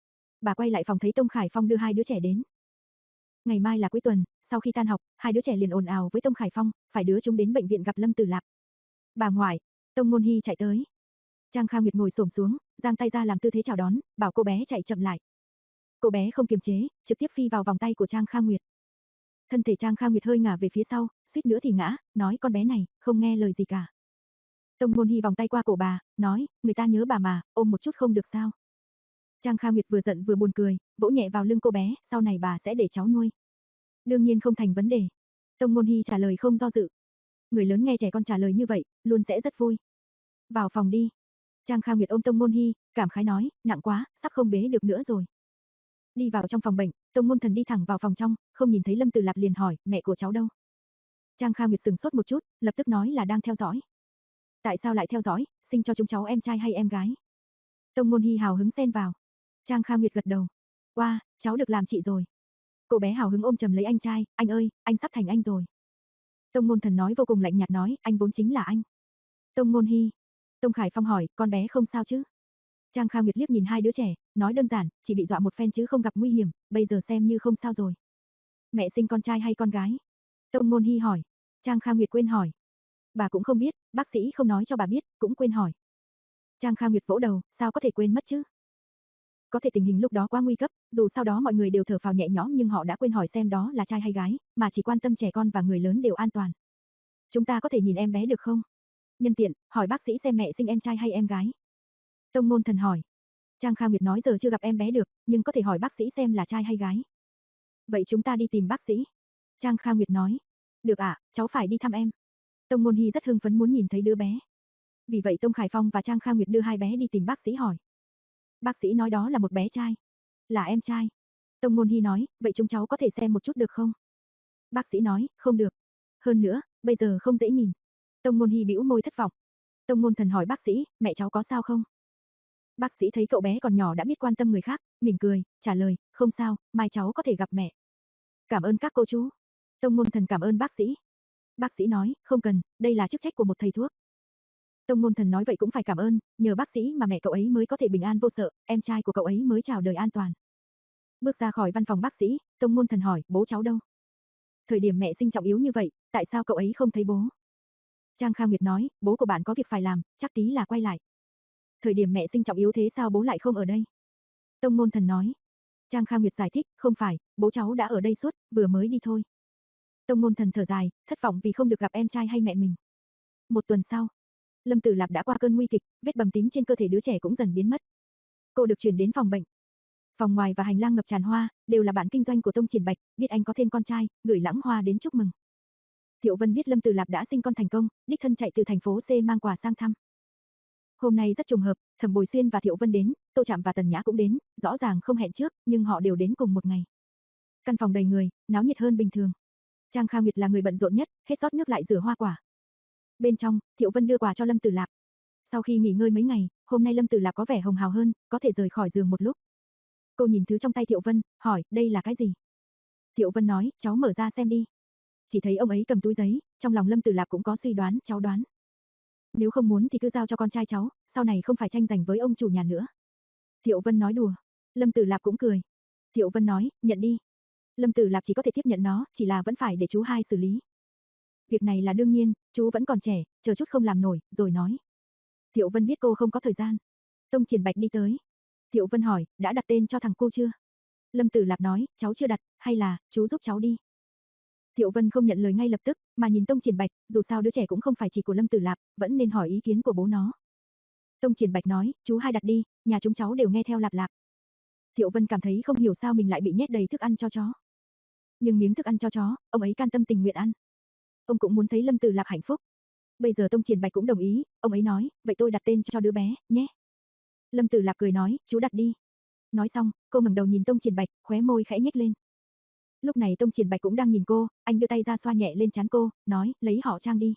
Speaker 1: Bà quay lại phòng thấy Tông Khải Phong đưa hai đứa trẻ đến. Ngày mai là cuối tuần, sau khi tan học, hai đứa trẻ liền ồn ào với Tông Khải Phong, phải đưa chúng đến bệnh viện gặp Lâm Tử Lạp. Bà ngoại, Tông Ngôn Hy chạy tới. Trang Kha Nguyệt ngồi xổm xuống, giang tay ra làm tư thế chào đón, bảo cô bé chạy chậm lại. Cô bé không kiềm chế, trực tiếp phi vào vòng tay của Trang Kha Nguyệt. Thân thể Trang Kha Nguyệt hơi ngả về phía sau, suýt nữa thì ngã, nói con bé này, không nghe lời gì cả. Tông Ngôn Hy vòng tay qua cổ bà, nói, người ta nhớ bà mà, ôm một chút không được sao. Trang Kha Nguyệt vừa giận vừa buồn cười, vỗ nhẹ vào lưng cô bé, sau này bà sẽ để cháu nuôi. Đương nhiên không thành vấn đề. Tông Ngôn Hy trả lời không do dự. Người lớn nghe trẻ con trả lời như vậy, luôn sẽ rất vui. Vào phòng đi. Trang Kha Nguyệt ôm Tông Ngôn Hy, cảm khái nói, nặng quá, sắp không bế được nữa rồi. Đi vào trong phòng bệnh, Tông Ngôn Thần đi thẳng vào phòng trong, không nhìn thấy Lâm Tử Lạp liền hỏi, mẹ của cháu đâu? Trang Kha Nguyệt sừng sốt một chút, lập tức nói là đang theo dõi. Tại sao lại theo dõi, sinh cho chúng cháu em trai hay em gái? Tông Ngôn Hy hào hứng xen vào. Trang Kha Nguyệt gật đầu. Wow, cháu được làm chị rồi. Cô bé hào hứng ôm chầm lấy anh trai, anh ơi, anh sắp thành anh rồi. Tông Ngôn Thần nói vô cùng lạnh nhạt nói, anh vốn chính là anh. Tông Ngôn Hy. Tông Khải Phong hỏi, con bé không sao chứ? Trang Kha Nguyệt liếc nhìn hai đứa trẻ, nói đơn giản, chỉ bị dọa một phen chứ không gặp nguy hiểm, bây giờ xem như không sao rồi. Mẹ sinh con trai hay con gái? Tông Ngôn Hy hỏi. Trang Kha Nguyệt quên hỏi. Bà cũng không biết, bác sĩ không nói cho bà biết, cũng quên hỏi. Trang Kha Nguyệt vỗ đầu, sao có thể quên mất chứ? Có thể tình hình lúc đó quá nguy cấp, dù sau đó mọi người đều thở phào nhẹ nhõm nhưng họ đã quên hỏi xem đó là trai hay gái, mà chỉ quan tâm trẻ con và người lớn đều an toàn. Chúng ta có thể nhìn em bé được không? Nhân tiện, hỏi bác sĩ xem mẹ sinh em trai hay em gái. Tông Ngôn Thần hỏi. Trang Kha Nguyệt nói giờ chưa gặp em bé được, nhưng có thể hỏi bác sĩ xem là trai hay gái. Vậy chúng ta đi tìm bác sĩ. Trang Kha Nguyệt nói. Được ạ, à, cháu phải đi thăm em. Tông Ngôn Hy rất hưng phấn muốn nhìn thấy đứa bé. Vì vậy Tông Khải Phong và Trang Kha Nguyệt đưa hai bé đi tìm bác sĩ hỏi. Bác sĩ nói đó là một bé trai. Là em trai. Tông Ngôn Hy nói, vậy chúng cháu có thể xem một chút được không? Bác sĩ nói, không được. Hơn nữa, bây giờ không dễ nhìn. Tông Ngôn Hy bĩu môi thất vọng. Tông Ngôn Thần hỏi bác sĩ, mẹ cháu có sao không? Bác sĩ thấy cậu bé còn nhỏ đã biết quan tâm người khác, mỉm cười, trả lời, không sao, mai cháu có thể gặp mẹ. Cảm ơn các cô chú. Tông Ngôn Thần cảm ơn bác sĩ. Bác sĩ nói, không cần, đây là chức trách của một thầy thuốc. Tông Ngôn Thần nói vậy cũng phải cảm ơn, nhờ bác sĩ mà mẹ cậu ấy mới có thể bình an vô sợ, em trai của cậu ấy mới chào đời an toàn. Bước ra khỏi văn phòng bác sĩ, Tông Ngôn Thần hỏi, bố cháu đâu? Thời điểm mẹ sinh trọng yếu như vậy, tại sao cậu ấy không thấy bố? Trang Kha Nguyệt nói, bố của bạn có việc phải làm, chắc tí là quay lại. Thời điểm mẹ sinh trọng yếu thế sao bố lại không ở đây? Tông Ngôn Thần nói. Trang Kha Nguyệt giải thích, không phải, bố cháu đã ở đây suốt, vừa mới đi thôi. Tông Ngôn Thần thở dài, thất vọng vì không được gặp em trai hay mẹ mình. Một tuần sau, Lâm Tử Lạp đã qua cơn nguy kịch, vết bầm tím trên cơ thể đứa trẻ cũng dần biến mất. Cô được chuyển đến phòng bệnh. Phòng ngoài và hành lang ngập tràn hoa, đều là bạn kinh doanh của Tông Triển Bạch, biết anh có thêm con trai, gửi lãng hoa đến chúc mừng. Thiệu Vân biết Lâm Tử Lạp đã sinh con thành công, đích thân chạy từ thành phố C mang quà sang thăm. Hôm nay rất trùng hợp, Thẩm Bồi Xuyên và Thiệu Vân đến, Tô Trạm và Tần Nhã cũng đến, rõ ràng không hẹn trước, nhưng họ đều đến cùng một ngày. Căn phòng đầy người, náo nhiệt hơn bình thường. Trang Kha Nguyệt là người bận rộn nhất, hết rót nước lại rửa hoa quả. Bên trong, Thiệu Vân đưa quà cho Lâm Tử Lạp. Sau khi nghỉ ngơi mấy ngày, hôm nay Lâm Tử Lạp có vẻ hồng hào hơn, có thể rời khỏi giường một lúc. Cô nhìn thứ trong tay Thiệu Vân, hỏi, đây là cái gì? Thiệu Vân nói, cháu mở ra xem đi. Chỉ thấy ông ấy cầm túi giấy, trong lòng Lâm Tử Lạp cũng có suy đoán, cháu đoán. Nếu không muốn thì cứ giao cho con trai cháu, sau này không phải tranh giành với ông chủ nhà nữa. Thiệu Vân nói đùa. Lâm Tử Lạp cũng cười. Thiệu Vân nói, nhận đi. Lâm Tử Lạp chỉ có thể tiếp nhận nó, chỉ là vẫn phải để chú hai xử lý. Việc này là đương nhiên, chú vẫn còn trẻ, chờ chút không làm nổi, rồi nói. Thiệu Vân biết cô không có thời gian. Tông Triển Bạch đi tới. Thiệu Vân hỏi, đã đặt tên cho thằng cu chưa? Lâm Tử Lạp nói, cháu chưa đặt, hay là, chú giúp cháu đi. Thiệu Vân không nhận lời ngay lập tức, mà nhìn Tông Triển Bạch, dù sao đứa trẻ cũng không phải chỉ của Lâm Tử Lạp, vẫn nên hỏi ý kiến của bố nó. Tông Triển Bạch nói, chú hai đặt đi, nhà chúng cháu đều nghe theo Lạp Lạp. Thiệu Vân cảm thấy không hiểu sao mình lại bị nhét đầy thức ăn cho chó. Nhưng miếng thức ăn cho chó, ông ấy can tâm tình nguyện ăn. Ông cũng muốn thấy Lâm Tử Lạp hạnh phúc. Bây giờ Tông Triển Bạch cũng đồng ý, ông ấy nói, vậy tôi đặt tên cho đứa bé, nhé. Lâm Tử Lạp cười nói, chú đặt đi. Nói xong, cô ngẩng đầu nhìn Tông Triển Bạch, khóe môi khẽ nhếch lên. Lúc này Tông Triển Bạch cũng đang nhìn cô, anh đưa tay ra xoa nhẹ lên trán cô, nói, lấy họ Trang đi.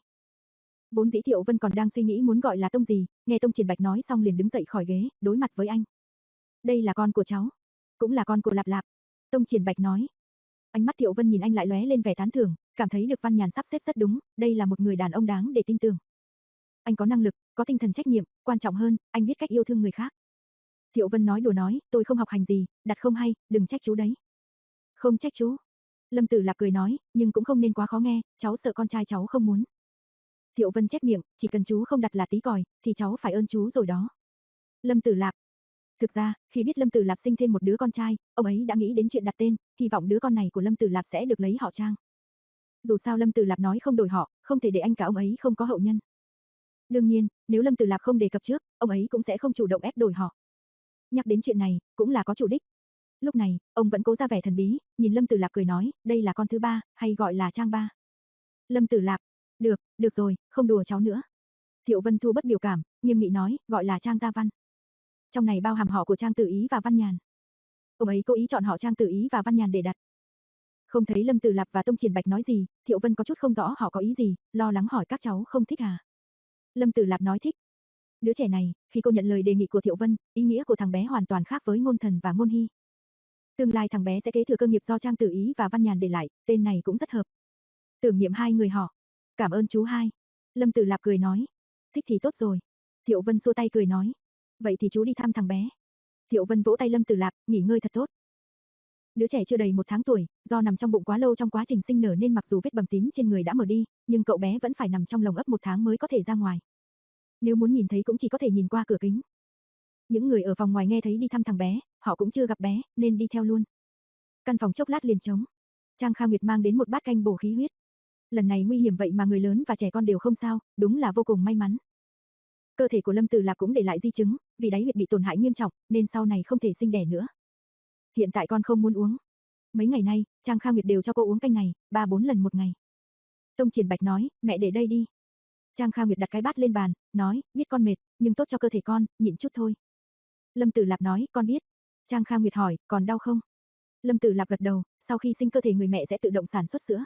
Speaker 1: Vốn dĩ Thiệu Vân còn đang suy nghĩ muốn gọi là Tông gì, nghe Tông Triển Bạch nói xong liền đứng dậy khỏi ghế, đối mặt với anh. Đây là con của cháu, cũng là con của Lạp Lạp. Tông Triển Bạch nói. Ánh mắt Thiệu Vân nhìn anh lại lóe lên vẻ tán thưởng, cảm thấy được Văn Nhàn sắp xếp rất đúng, đây là một người đàn ông đáng để tin tưởng. Anh có năng lực, có tinh thần trách nhiệm, quan trọng hơn, anh biết cách yêu thương người khác. Thiệu Vân nói đùa nói, tôi không học hành gì, đặt không hay, đừng trách chú đấy. Không trách chú. Lâm Tử Lạp cười nói, nhưng cũng không nên quá khó nghe, cháu sợ con trai cháu không muốn. Thiệu Vân chép miệng, chỉ cần chú không đặt là tí còi, thì cháu phải ơn chú rồi đó. Lâm Tử Lạp. Thực ra, khi biết Lâm Tử Lạp sinh thêm một đứa con trai, ông ấy đã nghĩ đến chuyện đặt tên, hy vọng đứa con này của Lâm Tử Lạp sẽ được lấy họ Trang. Dù sao Lâm Tử Lạp nói không đổi họ, không thể để anh cả ông ấy không có hậu nhân. Đương nhiên, nếu Lâm Tử Lạp không đề cập trước, ông ấy cũng sẽ không chủ động ép đổi họ. Nhắc đến chuyện này, cũng là có chủ đích. Lúc này, ông vẫn cố ra vẻ thần bí, nhìn Lâm Tử Lạp cười nói, đây là con thứ ba, hay gọi là Trang ba. Lâm Tử Lạp, được, được rồi, không đùa cháu nữa. Thiệu Vân thu bất biểu cảm, nghiêm nghị nói, gọi là Trang Gia Văn. Trong này bao hàm họ của Trang Tử Ý và Văn Nhàn. Ông ấy cố ý chọn họ Trang Tử Ý và Văn Nhàn để đặt. Không thấy Lâm Tử Lạp và Tông Triển Bạch nói gì, Thiệu Vân có chút không rõ họ có ý gì, lo lắng hỏi các cháu không thích à. Lâm Tử Lạp nói thích. Đứa trẻ này, khi cô nhận lời đề nghị của Thiệu Vân, ý nghĩa của thằng bé hoàn toàn khác với Ngôn Thần và Ngôn Hy. Tương lai thằng bé sẽ kế thừa cơ nghiệp do Trang Tử Ý và Văn Nhàn để lại, tên này cũng rất hợp. Tưởng niệm hai người họ. Cảm ơn chú hai. Lâm Tử Lạp cười nói. Thích thì tốt rồi. Thiệu Vân xua tay cười nói. Vậy thì chú đi thăm thằng bé. Thiệu Vân vỗ tay Lâm Tử Lạp, nghỉ ngơi thật tốt. Đứa trẻ chưa đầy một tháng tuổi, do nằm trong bụng quá lâu trong quá trình sinh nở nên mặc dù vết bầm tím trên người đã mở đi, nhưng cậu bé vẫn phải nằm trong lồng ấp một tháng mới có thể ra ngoài. Nếu muốn nhìn thấy cũng chỉ có thể nhìn qua cửa kính. Những người ở phòng ngoài nghe thấy đi thăm thằng bé, họ cũng chưa gặp bé, nên đi theo luôn. Căn phòng chốc lát liền trống. Trang Kha Nguyệt mang đến một bát canh bổ khí huyết. Lần này nguy hiểm vậy mà người lớn và trẻ con đều không sao, đúng là vô cùng may mắn. Cơ thể của Lâm Tử Lạp cũng để lại di chứng, vì đáy huyệt bị tổn hại nghiêm trọng, nên sau này không thể sinh đẻ nữa. Hiện tại con không muốn uống. Mấy ngày nay, Trang Kha Nguyệt đều cho cô uống canh này, ba bốn lần một ngày. Tông Triển Bạch nói, mẹ để đây đi. Trang Kha Nguyệt đặt cái bát lên bàn, nói, biết con mệt, nhưng tốt cho cơ thể con, nhịn chút thôi. Lâm Tử Lạp nói, con biết. Trang Kha Nguyệt hỏi, còn đau không? Lâm Tử Lạp gật đầu, sau khi sinh cơ thể người mẹ sẽ tự động sản xuất sữa.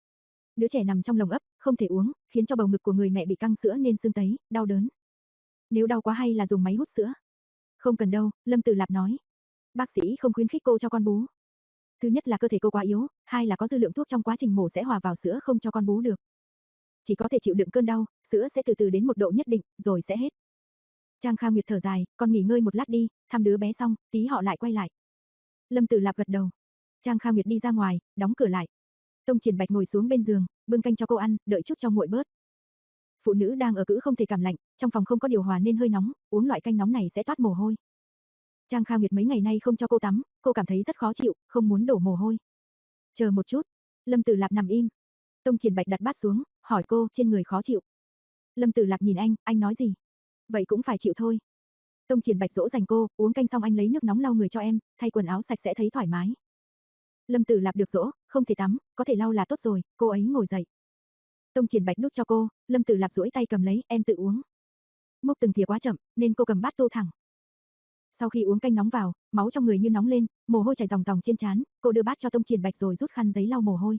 Speaker 1: Đứa trẻ nằm trong lồng ấp, không thể uống, khiến cho bầu ngực của người mẹ bị căng sữa nên sưng tấy, đau đớn. Nếu đau quá hay là dùng máy hút sữa? Không cần đâu, Lâm Tử Lạp nói. Bác sĩ không khuyến khích cô cho con bú. Thứ nhất là cơ thể cô quá yếu, hai là có dư lượng thuốc trong quá trình mổ sẽ hòa vào sữa không cho con bú được. Chỉ có thể chịu đựng cơn đau, sữa sẽ từ từ đến một độ nhất định, rồi sẽ hết. Trang Kha Nguyệt thở dài, con nghỉ ngơi một lát đi, thăm đứa bé xong, tí họ lại quay lại. Lâm Tử Lạp gật đầu. Trang Kha Nguyệt đi ra ngoài, đóng cửa lại. Tông Triển Bạch ngồi xuống bên giường, bưng canh cho cô ăn, đợi chút cho nguội bớt. Phụ nữ đang ở cữ không thể cảm lạnh, trong phòng không có điều hòa nên hơi nóng, uống loại canh nóng này sẽ toát mồ hôi. Trang Kha Nguyệt mấy ngày nay không cho cô tắm, cô cảm thấy rất khó chịu, không muốn đổ mồ hôi. Chờ một chút. Lâm Tử Lạp nằm im. Tông Triển Bạch đặt bát xuống, hỏi cô, trên người khó chịu. Lâm Tử Lạp nhìn anh, anh nói gì? Vậy cũng phải chịu thôi. Tông Triển Bạch dỗ dành cô, uống canh xong anh lấy nước nóng lau người cho em, thay quần áo sạch sẽ thấy thoải mái. Lâm Tử Lạp được dỗ, không thể tắm, có thể lau là tốt rồi, cô ấy ngồi dậy. Tông Triển Bạch đút cho cô, Lâm Tử Lạp duỗi tay cầm lấy, em tự uống. Múc từng thìa quá chậm, nên cô cầm bát tô thẳng. Sau khi uống canh nóng vào, máu trong người như nóng lên, mồ hôi chảy ròng ròng trên trán, cô đưa bát cho Tông Triển Bạch rồi rút khăn giấy lau mồ hôi.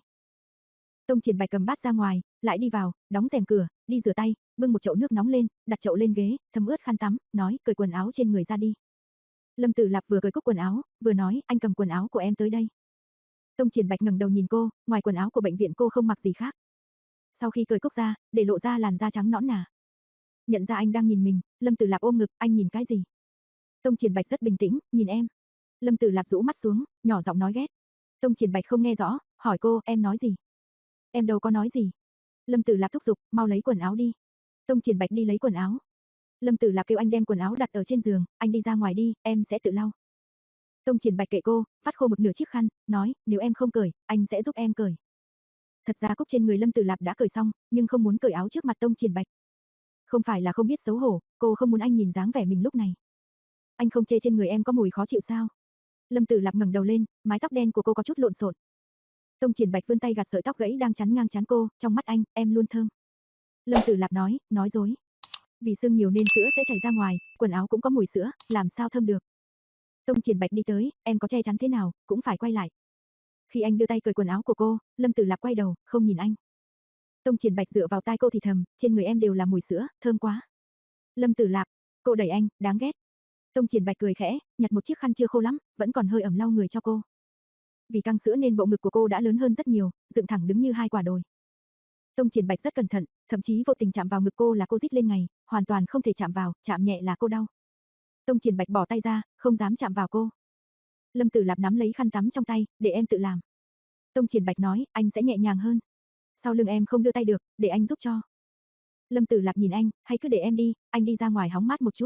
Speaker 1: Tông Triển Bạch cầm bát ra ngoài, lại đi vào, đóng rèm cửa, đi rửa tay, bưng một chậu nước nóng lên, đặt chậu lên ghế, thấm ướt khăn tắm, nói, cởi quần áo trên người ra đi. Lâm Tử Lạp vừa cởi cúc quần áo, vừa nói, anh cầm quần áo của em tới đây. Tông Triển Bạch ngẩng đầu nhìn cô, ngoài quần áo của bệnh viện cô không mặc gì khác. Sau khi cởi cúc ra, để lộ ra làn da trắng nõn nà. Nhận ra anh đang nhìn mình, Lâm Tử Lạp ôm ngực, anh nhìn cái gì? Tông Triển Bạch rất bình tĩnh, nhìn em. Lâm Tử Lạp rũ mắt xuống, nhỏ giọng nói ghét. Tông Triển Bạch không nghe rõ, hỏi cô, em nói gì? Em đâu có nói gì. Lâm Tử Lạp thúc giục, mau lấy quần áo đi. Tông Triển Bạch đi lấy quần áo. Lâm Tử Lạp kêu anh đem quần áo đặt ở trên giường, anh đi ra ngoài đi, em sẽ tự lau. Tông Triển Bạch kệ cô, vắt khô một nửa chiếc khăn, nói, nếu em không cởi, anh sẽ giúp em cởi. Thật ra cúc trên người Lâm Tử Lạp đã cởi xong, nhưng không muốn cởi áo trước mặt Tông Triển Bạch. Không phải là không biết xấu hổ, cô không muốn anh nhìn dáng vẻ mình lúc này. Anh không chê trên người em có mùi khó chịu sao? Lâm Tử Lạp ngẩng đầu lên, mái tóc đen của cô có chút lộn xộn. Tông Triển Bạch vươn tay gạt sợi tóc gãy đang chắn ngang trán cô, trong mắt anh, em luôn thơm. Lâm Tử Lạp nói, nói dối. Vì sưng nhiều nên sữa sẽ chảy ra ngoài, quần áo cũng có mùi sữa, làm sao thơm được. Tông Triển Bạch đi tới, em có che chắn thế nào, cũng phải quay lại. Khi anh đưa tay cởi quần áo của cô, Lâm Tử Lạp quay đầu, không nhìn anh. Tông Triển Bạch dựa vào tai cô thì thầm, trên người em đều là mùi sữa, thơm quá. Lâm Tử Lạp, cô đẩy anh, đáng ghét. Tông Triển Bạch cười khẽ, nhặt một chiếc khăn chưa khô lắm, vẫn còn hơi ẩm lau người cho cô. Vì căng sữa nên bộ ngực của cô đã lớn hơn rất nhiều, dựng thẳng đứng như hai quả đồi. Tông Triển Bạch rất cẩn thận, thậm chí vô tình chạm vào ngực cô là cô rít lên ngày, hoàn toàn không thể chạm vào, chạm nhẹ là cô đau. Tông Triển Bạch bỏ tay ra, không dám chạm vào cô. Lâm Tử Lạp nắm lấy khăn tắm trong tay, để em tự làm. Tông Triển Bạch nói, anh sẽ nhẹ nhàng hơn. Sau lưng em không đưa tay được, để anh giúp cho. Lâm Tử Lạp nhìn anh, hay cứ để em đi, anh đi ra ngoài hóng mát một chút.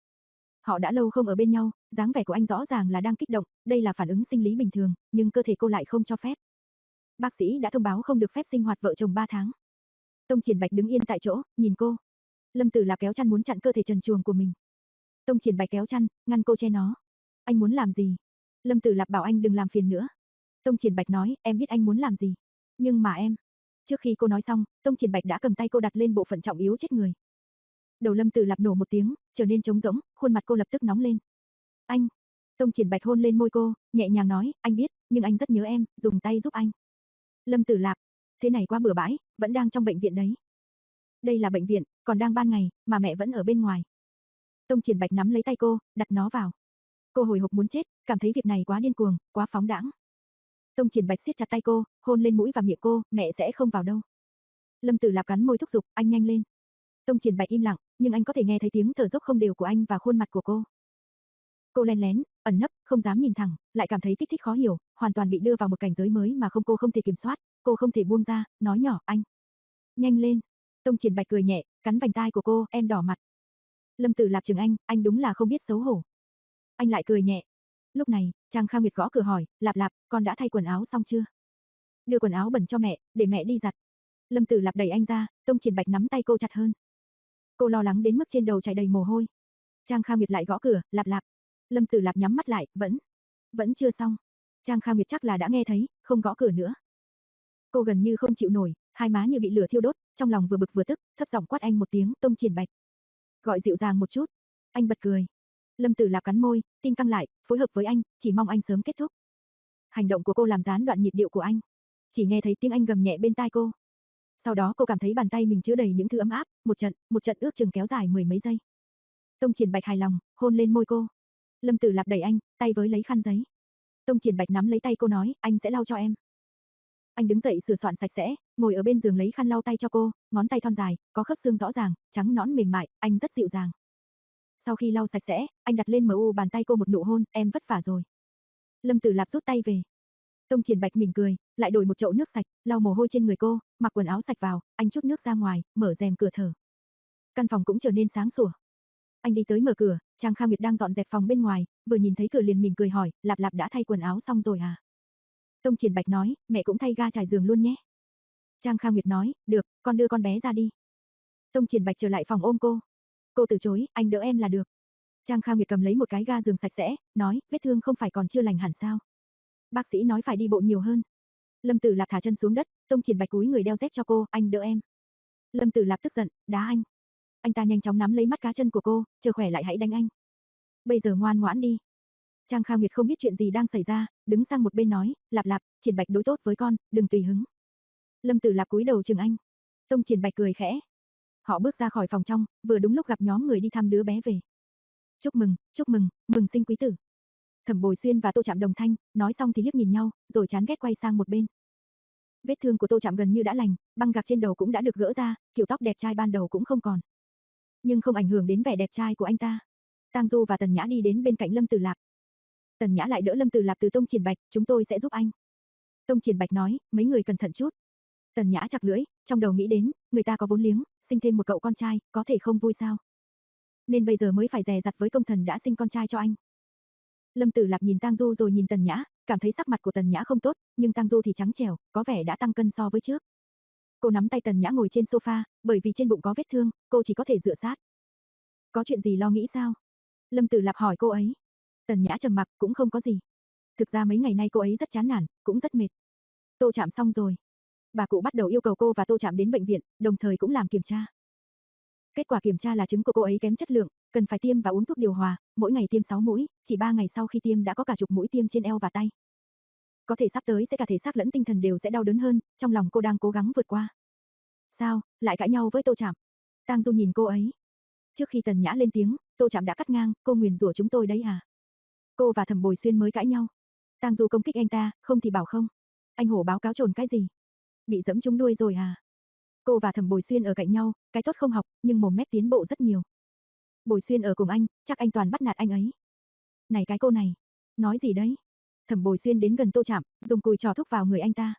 Speaker 1: Họ đã lâu không ở bên nhau, dáng vẻ của anh rõ ràng là đang kích động, đây là phản ứng sinh lý bình thường, nhưng cơ thể cô lại không cho phép. Bác sĩ đã thông báo không được phép sinh hoạt vợ chồng ba tháng. Tông Triển Bạch đứng yên tại chỗ, nhìn cô. Lâm Tử Lạp kéo chăn muốn chặn cơ thể trần truồng của mình. Tông Triển Bạch kéo chăn, ngăn cô che nó. Anh muốn làm gì? Lâm Tử Lạp bảo anh đừng làm phiền nữa. Tông Triển Bạch nói, em biết anh muốn làm gì. Nhưng mà em... Trước khi cô nói xong, Tông Triển Bạch đã cầm tay cô đặt lên bộ phận trọng yếu chết người. Đầu Lâm Tử Lạp nổ một tiếng, trở nên trống rỗng, khuôn mặt cô lập tức nóng lên. Anh... Tông Triển Bạch hôn lên môi cô, nhẹ nhàng nói, anh biết, nhưng anh rất nhớ em, dùng tay giúp anh. Lâm Tử Lạp, thế này quá bừa bãi, vẫn đang trong bệnh viện đấy. Đây là bệnh viện, còn đang ban ngày, mà mẹ vẫn ở bên ngoài. Tông Triển Bạch nắm lấy tay cô, đặt nó vào. Cô hồi hộp muốn chết, cảm thấy việc này quá điên cuồng, quá phóng đãng. Tông Triển Bạch siết chặt tay cô, hôn lên mũi và miệng cô, mẹ sẽ không vào đâu. Lâm Tử Lạp cắn môi thúc giục, anh nhanh lên. Tông Triển Bạch im lặng, nhưng anh có thể nghe thấy tiếng thở dốc không đều của anh và khuôn mặt của cô. Cô len lén, ẩn nấp, không dám nhìn thẳng, lại cảm thấy kích thích khó hiểu, hoàn toàn bị đưa vào một cảnh giới mới mà không cô không thể kiểm soát, cô không thể buông ra, nói nhỏ, anh. Nhanh lên. Tông Triển Bạch cười nhẹ, cắn vành tai của cô, em đỏ mặt. Lâm Tử Lạp chừng anh, anh đúng là không biết xấu hổ. Anh lại cười nhẹ. Lúc này, Trang Kha Nguyệt gõ cửa hỏi, Lạp Lạp, con đã thay quần áo xong chưa? Đưa quần áo bẩn cho mẹ, để mẹ đi giặt. Lâm Tử Lạp đẩy anh ra, Tông Triển Bạch nắm tay cô chặt hơn. Cô lo lắng đến mức trên đầu chảy đầy mồ hôi. Trang Kha Nguyệt lại gõ cửa, Lạp Lạp. Lâm Tử Lạp nhắm mắt lại, vẫn, vẫn chưa xong. Trang Kha Nguyệt chắc là đã nghe thấy, không gõ cửa nữa. Cô gần như không chịu nổi, hai má như bị lửa thiêu đốt, trong lòng vừa bực vừa tức, thấp giọng quát anh một tiếng, Tông Triển Bạch. Gọi dịu dàng một chút. Anh bật cười. Lâm Tử Lạp cắn môi, tim căng lại, phối hợp với anh, chỉ mong anh sớm kết thúc. Hành động của cô làm gián đoạn nhịp điệu của anh. Chỉ nghe thấy tiếng anh gầm nhẹ bên tai cô. Sau đó cô cảm thấy bàn tay mình chứa đầy những thứ ấm áp, một trận, một trận ước chừng kéo dài mười mấy giây. Tông Triển Bạch hài lòng, hôn lên môi cô. Lâm Tử Lạp đẩy anh, tay với lấy khăn giấy. Tông Triển Bạch nắm lấy tay cô nói, anh sẽ lau cho em. Anh đứng dậy sửa soạn sạch sẽ, ngồi ở bên giường lấy khăn lau tay cho cô, ngón tay thon dài, có khớp xương rõ ràng, trắng nõn mềm mại, anh rất dịu dàng. Sau khi lau sạch sẽ, anh đặt lên mờ u bàn tay cô một nụ hôn, em vất vả rồi. Lâm Tử Lạp rút tay về. Tông Triển Bạch mỉm cười, lại đổi một chậu nước sạch, lau mồ hôi trên người cô, mặc quần áo sạch vào, anh trút nước ra ngoài, mở rèm cửa thở. Căn phòng cũng trở nên sáng sủa. Anh đi tới mở cửa, Trang Kha Nguyệt đang dọn dẹp phòng bên ngoài, vừa nhìn thấy cửa liền mỉm cười hỏi, Lạp Lạp đã thay quần áo xong rồi à? Tông Triển Bạch nói, mẹ cũng thay ga trải giường luôn nhé. Trang Kha Nguyệt nói, được, con đưa con bé ra đi. Tông Triển Bạch trở lại phòng ôm cô. Cô từ chối, anh đỡ em là được. Trang Kha Nguyệt cầm lấy một cái ga giường sạch sẽ, nói, vết thương không phải còn chưa lành hẳn sao? Bác sĩ nói phải đi bộ nhiều hơn. Lâm Tử Lạp thả chân xuống đất, Tông Triển Bạch cúi người đeo dép cho cô, anh đỡ em. Lâm Tử Lạp tức giận, đá anh. Anh ta nhanh chóng nắm lấy mắt cá chân của cô, chờ khỏe lại hãy đánh anh. Bây giờ ngoan ngoãn đi. Trang Kha Nguyệt không biết chuyện gì đang xảy ra, đứng sang một bên nói, Lạp Lạp, Triển Bạch đối tốt với con, đừng tùy hứng. Lâm Tử Lạp cúi đầu chừng anh. Tông Triển Bạch cười khẽ. Họ bước ra khỏi phòng trong, vừa đúng lúc gặp nhóm người đi thăm đứa bé về. Chúc mừng, chúc mừng, mừng sinh quý tử. Thẩm Bồi Xuyên và Tô Trạm đồng thanh, nói xong thì liếc nhìn nhau, rồi chán ghét quay sang một bên. Vết thương của Tô Trạm gần như đã lành, băng gạc trên đầu cũng đã được gỡ ra, kiểu tóc đẹp trai ban đầu cũng không còn. Nhưng không ảnh hưởng đến vẻ đẹp trai của anh ta. Tang Du và Tần Nhã đi đến bên cạnh Lâm Tử Lạp. Tần Nhã lại đỡ Lâm Tử Lạp từ Tông Triển Bạch, chúng tôi sẽ giúp anh. Tông Triển Bạch nói, mấy người cẩn thận chút. Tần Nhã chặt lưỡi, trong đầu nghĩ đến, người ta có vốn liếng, sinh thêm một cậu con trai, có thể không vui sao? Nên bây giờ mới phải dè dặt với công thần đã sinh con trai cho anh. Lâm Tử Lạp nhìn Tang Du rồi nhìn Tần Nhã, cảm thấy sắc mặt của Tần Nhã không tốt, nhưng Tang Du thì trắng trẻo, có vẻ đã tăng cân so với trước. Cô nắm tay Tần Nhã ngồi trên sofa, bởi vì trên bụng có vết thương, cô chỉ có thể dựa sát. Có chuyện gì lo nghĩ sao? Lâm Tử Lạp hỏi cô ấy. Tần Nhã trầm mặc, cũng không có gì. Thực ra mấy ngày nay cô ấy rất chán nản, cũng rất mệt. Tô Trạm xong rồi. Bà cụ bắt đầu yêu cầu cô và Tô Trạm đến bệnh viện, đồng thời cũng làm kiểm tra. Kết quả kiểm tra là trứng của cô ấy kém chất lượng, cần phải tiêm và uống thuốc điều hòa, mỗi ngày tiêm sáu mũi, chỉ ba ngày sau khi tiêm đã có cả chục mũi tiêm trên eo và tay. Có thể sắp tới sẽ cả thể xác lẫn tinh thần đều sẽ đau đớn hơn, trong lòng cô đang cố gắng vượt qua. Sao, lại cãi nhau với Tô Trạm? Tang Du nhìn cô ấy. Trước khi Tần Nhã lên tiếng, Tô Trạm đã cắt ngang, cô nguyền rủa chúng tôi đấy à? Cô và Thẩm Bồi Xuyên mới cãi nhau. Tang Du công kích anh ta, không thì bảo không. Anh hổ báo cáo trồn cái gì? Bị dẫm trúng đuôi rồi à? Cô và Thẩm Bồi Xuyên ở cạnh nhau, cái tốt không học, nhưng mồm mép tiến bộ rất nhiều. Bồi Xuyên ở cùng anh, chắc anh toàn bắt nạt anh ấy. Này cái cô này, nói gì đấy? Thẩm Bồi Xuyên đến gần Tô Trạm, dùng cùi trò thúc vào người anh ta.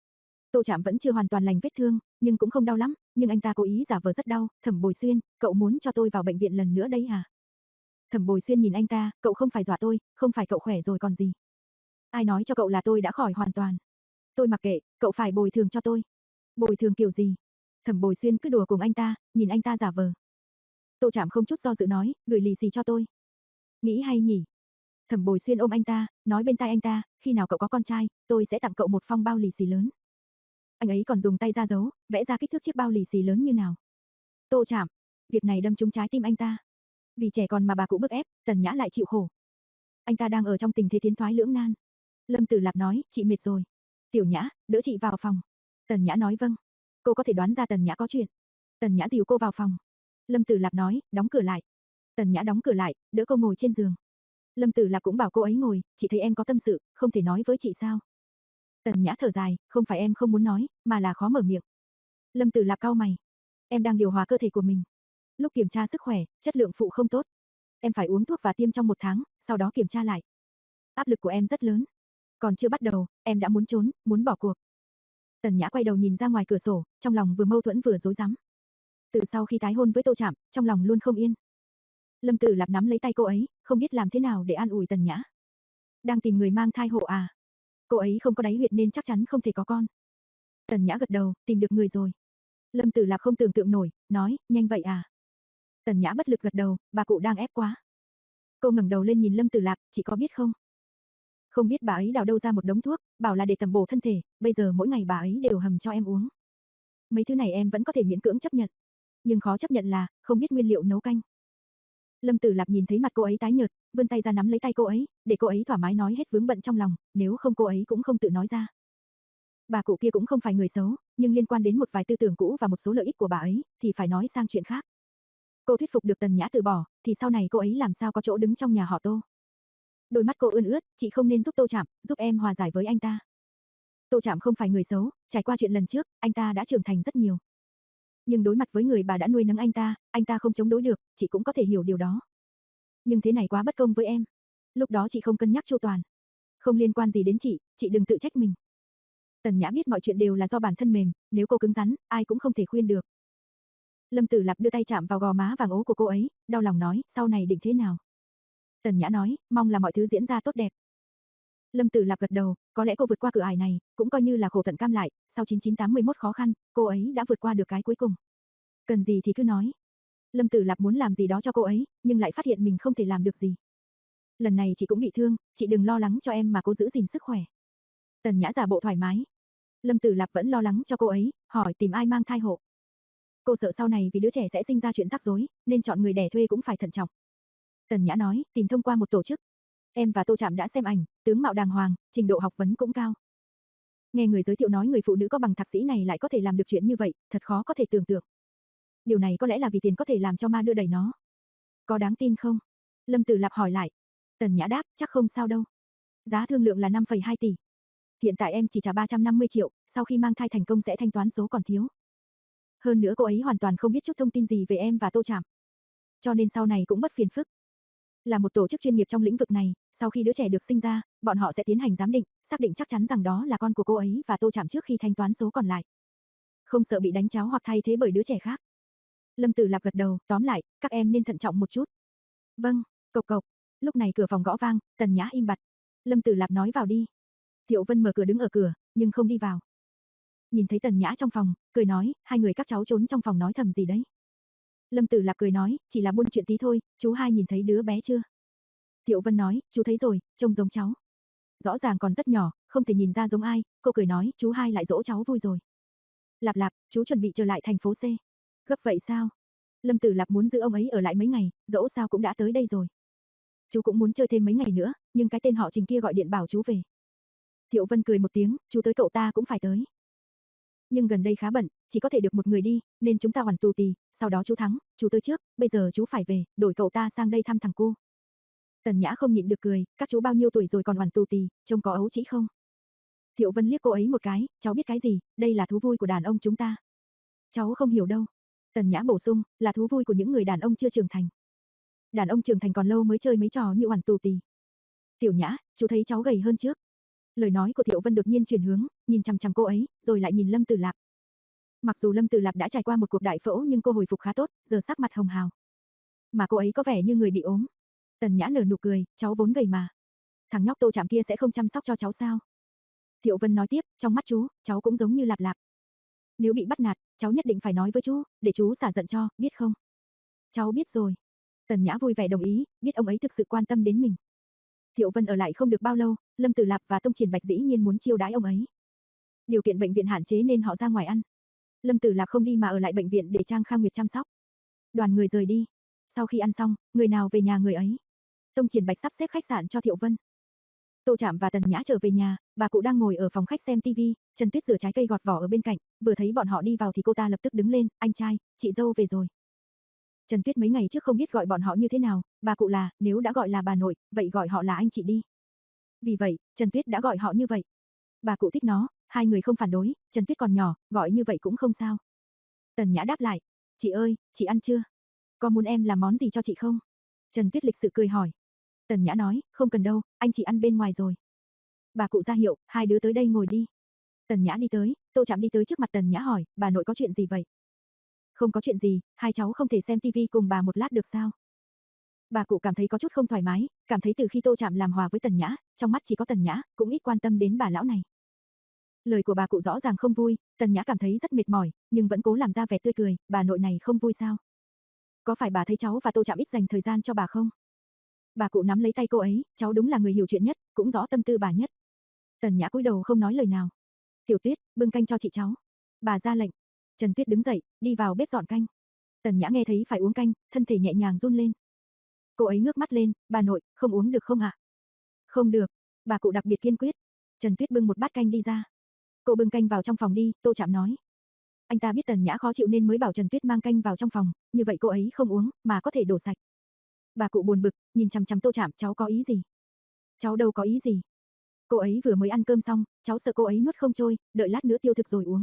Speaker 1: Tô Trạm vẫn chưa hoàn toàn lành vết thương, nhưng cũng không đau lắm, nhưng anh ta cố ý giả vờ rất đau. Thẩm Bồi Xuyên, cậu muốn cho tôi vào bệnh viện lần nữa đấy à? Thẩm Bồi Xuyên nhìn anh ta, cậu không phải dọa tôi, không phải cậu khỏe rồi còn gì. Ai nói cho cậu là tôi đã khỏi hoàn toàn? Tôi mặc kệ, cậu phải bồi thường cho tôi. Bồi thường kiểu gì? Thẩm Bồi Xuyên cứ đùa cùng anh ta, nhìn anh ta giả vờ. Tô Trạm không chút do dự nói, gửi lì xì cho tôi. Nghĩ hay nhỉ? Thẩm Bồi Xuyên ôm anh ta, nói bên tai anh ta, khi nào cậu có con trai, tôi sẽ tặng cậu một phong bao lì xì lớn. Anh ấy còn dùng tay ra dấu, vẽ ra kích thước chiếc bao lì xì lớn như nào. Tô Trạm, việc này đâm trúng trái tim anh ta. Vì trẻ con mà bà cụ bức ép, Tần Nhã lại chịu khổ. Anh ta đang ở trong tình thế tiến thoái lưỡng nan. Lâm Tử Lạp nói, chị mệt rồi. Tiểu Nhã, đỡ chị vào phòng. Tần Nhã nói vâng. Cô có thể đoán ra Tần Nhã có chuyện. Tần Nhã dìu cô vào phòng. Lâm Tử Lạp nói, đóng cửa lại. Tần Nhã đóng cửa lại, đỡ cô ngồi trên giường. Lâm Tử Lạp cũng bảo cô ấy ngồi, chị thấy em có tâm sự, không thể nói với chị sao? Tần Nhã thở dài, không phải em không muốn nói, mà là khó mở miệng. Lâm Tử Lạp cau mày. Em đang điều hòa cơ thể của mình. Lúc kiểm tra sức khỏe, chất lượng phụ không tốt. Em phải uống thuốc và tiêm trong một tháng, sau đó kiểm tra lại. Áp lực của em rất lớn. Còn chưa bắt đầu, em đã muốn trốn, muốn bỏ cuộc. Tần Nhã quay đầu nhìn ra ngoài cửa sổ, trong lòng vừa mâu thuẫn vừa rối rắm. Từ sau khi tái hôn với Tô Trạm, trong lòng luôn không yên. Lâm Tử Lạp nắm lấy tay cô ấy, không biết làm thế nào để an ủi Tần Nhã. Đang tìm người mang thai hộ à? Cô ấy không có đáy huyệt nên chắc chắn không thể có con. Tần Nhã gật đầu, tìm được người rồi. Lâm Tử Lạp không tưởng tượng nổi, nói, nhanh vậy à? Tần Nhã bất lực gật đầu, bà cụ đang ép quá. Cô ngẩng đầu lên nhìn Lâm Tử Lạp, chị có biết không? Không biết bà ấy đào đâu ra một đống thuốc, bảo là để tầm bổ thân thể, bây giờ mỗi ngày bà ấy đều hầm cho em uống. Mấy thứ này em vẫn có thể miễn cưỡng chấp nhận. Nhưng khó chấp nhận là, không biết nguyên liệu nấu canh. Lâm Tử Lạp nhìn thấy mặt cô ấy tái nhợt, vươn tay ra nắm lấy tay cô ấy, để cô ấy thoải mái nói hết vướng bận trong lòng, nếu không cô ấy cũng không tự nói ra. Bà cụ kia cũng không phải người xấu, nhưng liên quan đến một vài tư tưởng cũ và một số lợi ích của bà ấy, thì phải nói sang chuyện khác. Cô thuyết phục được Tần Nhã từ bỏ, thì sau này cô ấy làm sao có chỗ đứng trong nhà họ Tô. Đôi mắt cô ươn ướt, chị không nên giúp Tô Trạm, giúp em hòa giải với anh ta. Tô Trạm không phải người xấu, trải qua chuyện lần trước, anh ta đã trưởng thành rất nhiều. Nhưng đối mặt với người bà đã nuôi nấng anh ta, anh ta không chống đối được, chị cũng có thể hiểu điều đó. Nhưng thế này quá bất công với em. Lúc đó chị không cân nhắc chu toàn. Không liên quan gì đến chị, chị đừng tự trách mình. Tần Nhã biết mọi chuyện đều là do bản thân mềm, nếu cô cứng rắn, ai cũng không thể khuyên được. Lâm Tử Lạp đưa tay chạm vào gò má vàng ố của cô ấy, đau lòng nói, sau này định thế nào? Tần Nhã nói, mong là mọi thứ diễn ra tốt đẹp. Lâm Tử Lạp gật đầu, có lẽ cô vượt qua cửa ải này, cũng coi như là khổ tận cam lại, sau chín chín tám mươi mốt khó khăn, cô ấy đã vượt qua được cái cuối cùng. Cần gì thì cứ nói. Lâm Tử Lạp muốn làm gì đó cho cô ấy, nhưng lại phát hiện mình không thể làm được gì. Lần này chị cũng bị thương, chị đừng lo lắng cho em mà cố giữ gìn sức khỏe. Tần Nhã giả bộ thoải mái. Lâm Tử Lạp vẫn lo lắng cho cô ấy, hỏi tìm ai mang thai hộ. Cô sợ sau này vì đứa trẻ sẽ sinh ra chuyện rắc rối, nên chọn người đẻ thuê cũng phải thận trọng. Tần Nhã nói, tìm thông qua một tổ chức. Em và Tô Trạm đã xem ảnh, tướng mạo đàng hoàng, trình độ học vấn cũng cao. Nghe người giới thiệu nói người phụ nữ có bằng thạc sĩ này lại có thể làm được chuyện như vậy, thật khó có thể tưởng tượng. Điều này có lẽ là vì tiền có thể làm cho ma đưa đẩy nó. Có đáng tin không? Lâm Tử Lạp hỏi lại. Tần Nhã đáp, chắc không sao đâu. Giá thương lượng là năm phẩy hai tỷ. Hiện tại em chỉ trả ba trăm năm mươi triệu, sau khi mang thai thành công sẽ thanh toán số còn thiếu. Hơn nữa cô ấy hoàn toàn không biết chút thông tin gì về em và Tô Trạm. Cho nên sau này cũng bất phiền phức. Là một tổ chức chuyên nghiệp trong lĩnh vực này, sau khi đứa trẻ được sinh ra, bọn họ sẽ tiến hành giám định, xác định chắc chắn rằng đó là con của cô ấy và Tô Trạm trước khi thanh toán số còn lại. Không sợ bị đánh cháo hoặc thay thế bởi đứa trẻ khác. Lâm Tử Lạp gật đầu, tóm lại, các em nên thận trọng một chút. Vâng, cộc cộc. Lúc này cửa phòng gõ vang, Tần Nhã im bặt. Lâm Tử Lạp nói vào đi. Thiệu Vân mở cửa đứng ở cửa, nhưng không đi vào. Nhìn thấy Tần Nhã trong phòng, cười nói, hai người các cháu trốn trong phòng nói thầm gì đấy. Lâm Tử Lạp cười nói, chỉ là buôn chuyện tí thôi, chú hai nhìn thấy đứa bé chưa? Thiệu Vân nói, chú thấy rồi, trông giống cháu. Rõ ràng còn rất nhỏ, không thể nhìn ra giống ai, cô cười nói, chú hai lại dỗ cháu vui rồi. Lạp Lạp, chú chuẩn bị trở lại thành phố C. Gấp vậy sao? Lâm Tử Lạp muốn giữ ông ấy ở lại mấy ngày, dẫu sao cũng đã tới đây rồi. Chú cũng muốn chơi thêm mấy ngày nữa, nhưng cái tên họ Trình kia gọi điện bảo chú về. Thiệu Vân cười một tiếng, chú tới cậu ta cũng phải tới. Nhưng gần đây khá bận, chỉ có thể được một người đi, nên chúng ta hoàn tù tì, sau đó chú thắng, chú tới trước, bây giờ chú phải về, đổi cậu ta sang đây thăm thằng cu. Tần Nhã không nhịn được cười, các chú bao nhiêu tuổi rồi còn hoàn tù tì, trông có ấu trĩ không? Thiệu Vân liếc cô ấy một cái, cháu biết cái gì, đây là thú vui của đàn ông chúng ta. Cháu không hiểu đâu. Tần Nhã bổ sung, là thú vui của những người đàn ông chưa trưởng thành. Đàn ông trưởng thành còn lâu mới chơi mấy trò như hoàn tù tì. Tiểu Nhã, chú thấy cháu gầy hơn trước. Lời nói của Thiệu Vân đột nhiên chuyển hướng, nhìn chằm chằm cô ấy, rồi lại nhìn Lâm Tử Lạp. Mặc dù Lâm Tử Lạp đã trải qua một cuộc đại phẫu nhưng cô hồi phục khá tốt, giờ sắc mặt hồng hào. Mà cô ấy có vẻ như người bị ốm. Tần Nhã nở nụ cười, cháu vốn gầy mà. Thằng nhóc Tô Trạm kia sẽ không chăm sóc cho cháu sao? Thiệu Vân nói tiếp, trong mắt chú, cháu cũng giống như Lạp Lạp. Nếu bị bắt nạt, cháu nhất định phải nói với chú, để chú xả giận cho, biết không? Cháu biết rồi. Tần Nhã vui vẻ đồng ý, biết ông ấy thực sự quan tâm đến mình. Thiệu Vân ở lại không được bao lâu, Lâm Tử Lạp và Tông Triển Bạch dĩ nhiên muốn chiêu đãi ông ấy. Điều kiện bệnh viện hạn chế nên họ ra ngoài ăn. Lâm Tử Lạp không đi mà ở lại bệnh viện để Trang Khang Nguyệt chăm sóc. Đoàn người rời đi. Sau khi ăn xong, người nào về nhà người ấy. Tông Triển Bạch sắp xếp khách sạn cho Thiệu Vân. Tô Trạm và Tần Nhã trở về nhà, bà cụ đang ngồi ở phòng khách xem tivi, Trần Tuyết rửa trái cây gọt vỏ ở bên cạnh, vừa thấy bọn họ đi vào thì cô ta lập tức đứng lên, anh trai, chị dâu về rồi. Trần Tuyết mấy ngày trước không biết gọi bọn họ như thế nào, bà cụ là, nếu đã gọi là bà nội, vậy gọi họ là anh chị đi. Vì vậy, Trần Tuyết đã gọi họ như vậy. Bà cụ thích nó, hai người không phản đối, Trần Tuyết còn nhỏ, gọi như vậy cũng không sao. Tần Nhã đáp lại, chị ơi, chị ăn chưa? Có muốn em làm món gì cho chị không? Trần Tuyết lịch sự cười hỏi. Tần Nhã nói, không cần đâu, anh chị ăn bên ngoài rồi. Bà cụ ra hiệu, hai đứa tới đây ngồi đi. Tần Nhã đi tới, Tô Trạm đi tới trước mặt Tần Nhã hỏi, bà nội có chuyện gì vậy? Không có chuyện gì, hai cháu không thể xem tivi cùng bà một lát được sao? Bà cụ cảm thấy có chút không thoải mái, cảm thấy từ khi Tô Trạm làm hòa với Tần Nhã, trong mắt chỉ có Tần Nhã, cũng ít quan tâm đến bà lão này. Lời của bà cụ rõ ràng không vui, Tần Nhã cảm thấy rất mệt mỏi, nhưng vẫn cố làm ra vẻ tươi cười, bà nội này không vui sao? Có phải bà thấy cháu và Tô Trạm ít dành thời gian cho bà không? Bà cụ nắm lấy tay cô ấy, cháu đúng là người hiểu chuyện nhất, cũng rõ tâm tư bà nhất. Tần Nhã cúi đầu không nói lời nào. Tiểu Tuyết, bưng canh cho chị cháu. Bà ra lệnh. Trần Tuyết đứng dậy, đi vào bếp dọn canh. Tần Nhã nghe thấy phải uống canh, thân thể nhẹ nhàng run lên. Cô ấy ngước mắt lên, bà nội, không uống được không ạ? Không được, bà cụ đặc biệt kiên quyết. Trần Tuyết bưng một bát canh đi ra. Cô bưng canh vào trong phòng đi, Tô Trạm nói. Anh ta biết Tần Nhã khó chịu nên mới bảo Trần Tuyết mang canh vào trong phòng, như vậy cô ấy không uống, mà có thể đổ sạch. Bà cụ buồn bực, nhìn chằm chằm Tô Trạm, cháu có ý gì? Cháu đâu có ý gì. Cô ấy vừa mới ăn cơm xong, cháu sợ cô ấy nuốt không trôi, đợi lát nữa tiêu thực rồi uống.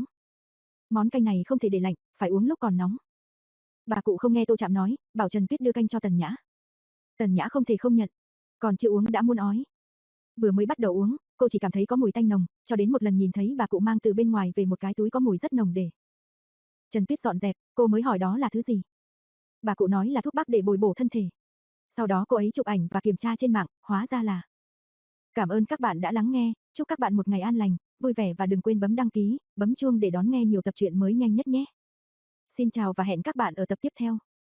Speaker 1: Món canh này không thể để lạnh, phải uống lúc còn nóng. Bà cụ không nghe Tô Trạm nói, bảo Trần Tuyết đưa canh cho Tần Nhã. Tần Nhã không thể không nhận, còn chưa uống đã muốn ói. Vừa mới bắt đầu uống, cô chỉ cảm thấy có mùi tanh nồng, cho đến một lần nhìn thấy bà cụ mang từ bên ngoài về một cái túi có mùi rất nồng để. Trần Tuyết dọn dẹp, cô mới hỏi đó là thứ gì. Bà cụ nói là thuốc bắc để bồi bổ thân thể. Sau đó cô ấy chụp ảnh và kiểm tra trên mạng, hóa ra là. Cảm ơn các bạn đã lắng nghe, chúc các bạn một ngày an lành, vui vẻ và đừng quên bấm đăng ký, bấm chuông để đón nghe nhiều tập truyện mới nhanh nhất nhé. Xin chào và hẹn các bạn ở tập tiếp theo.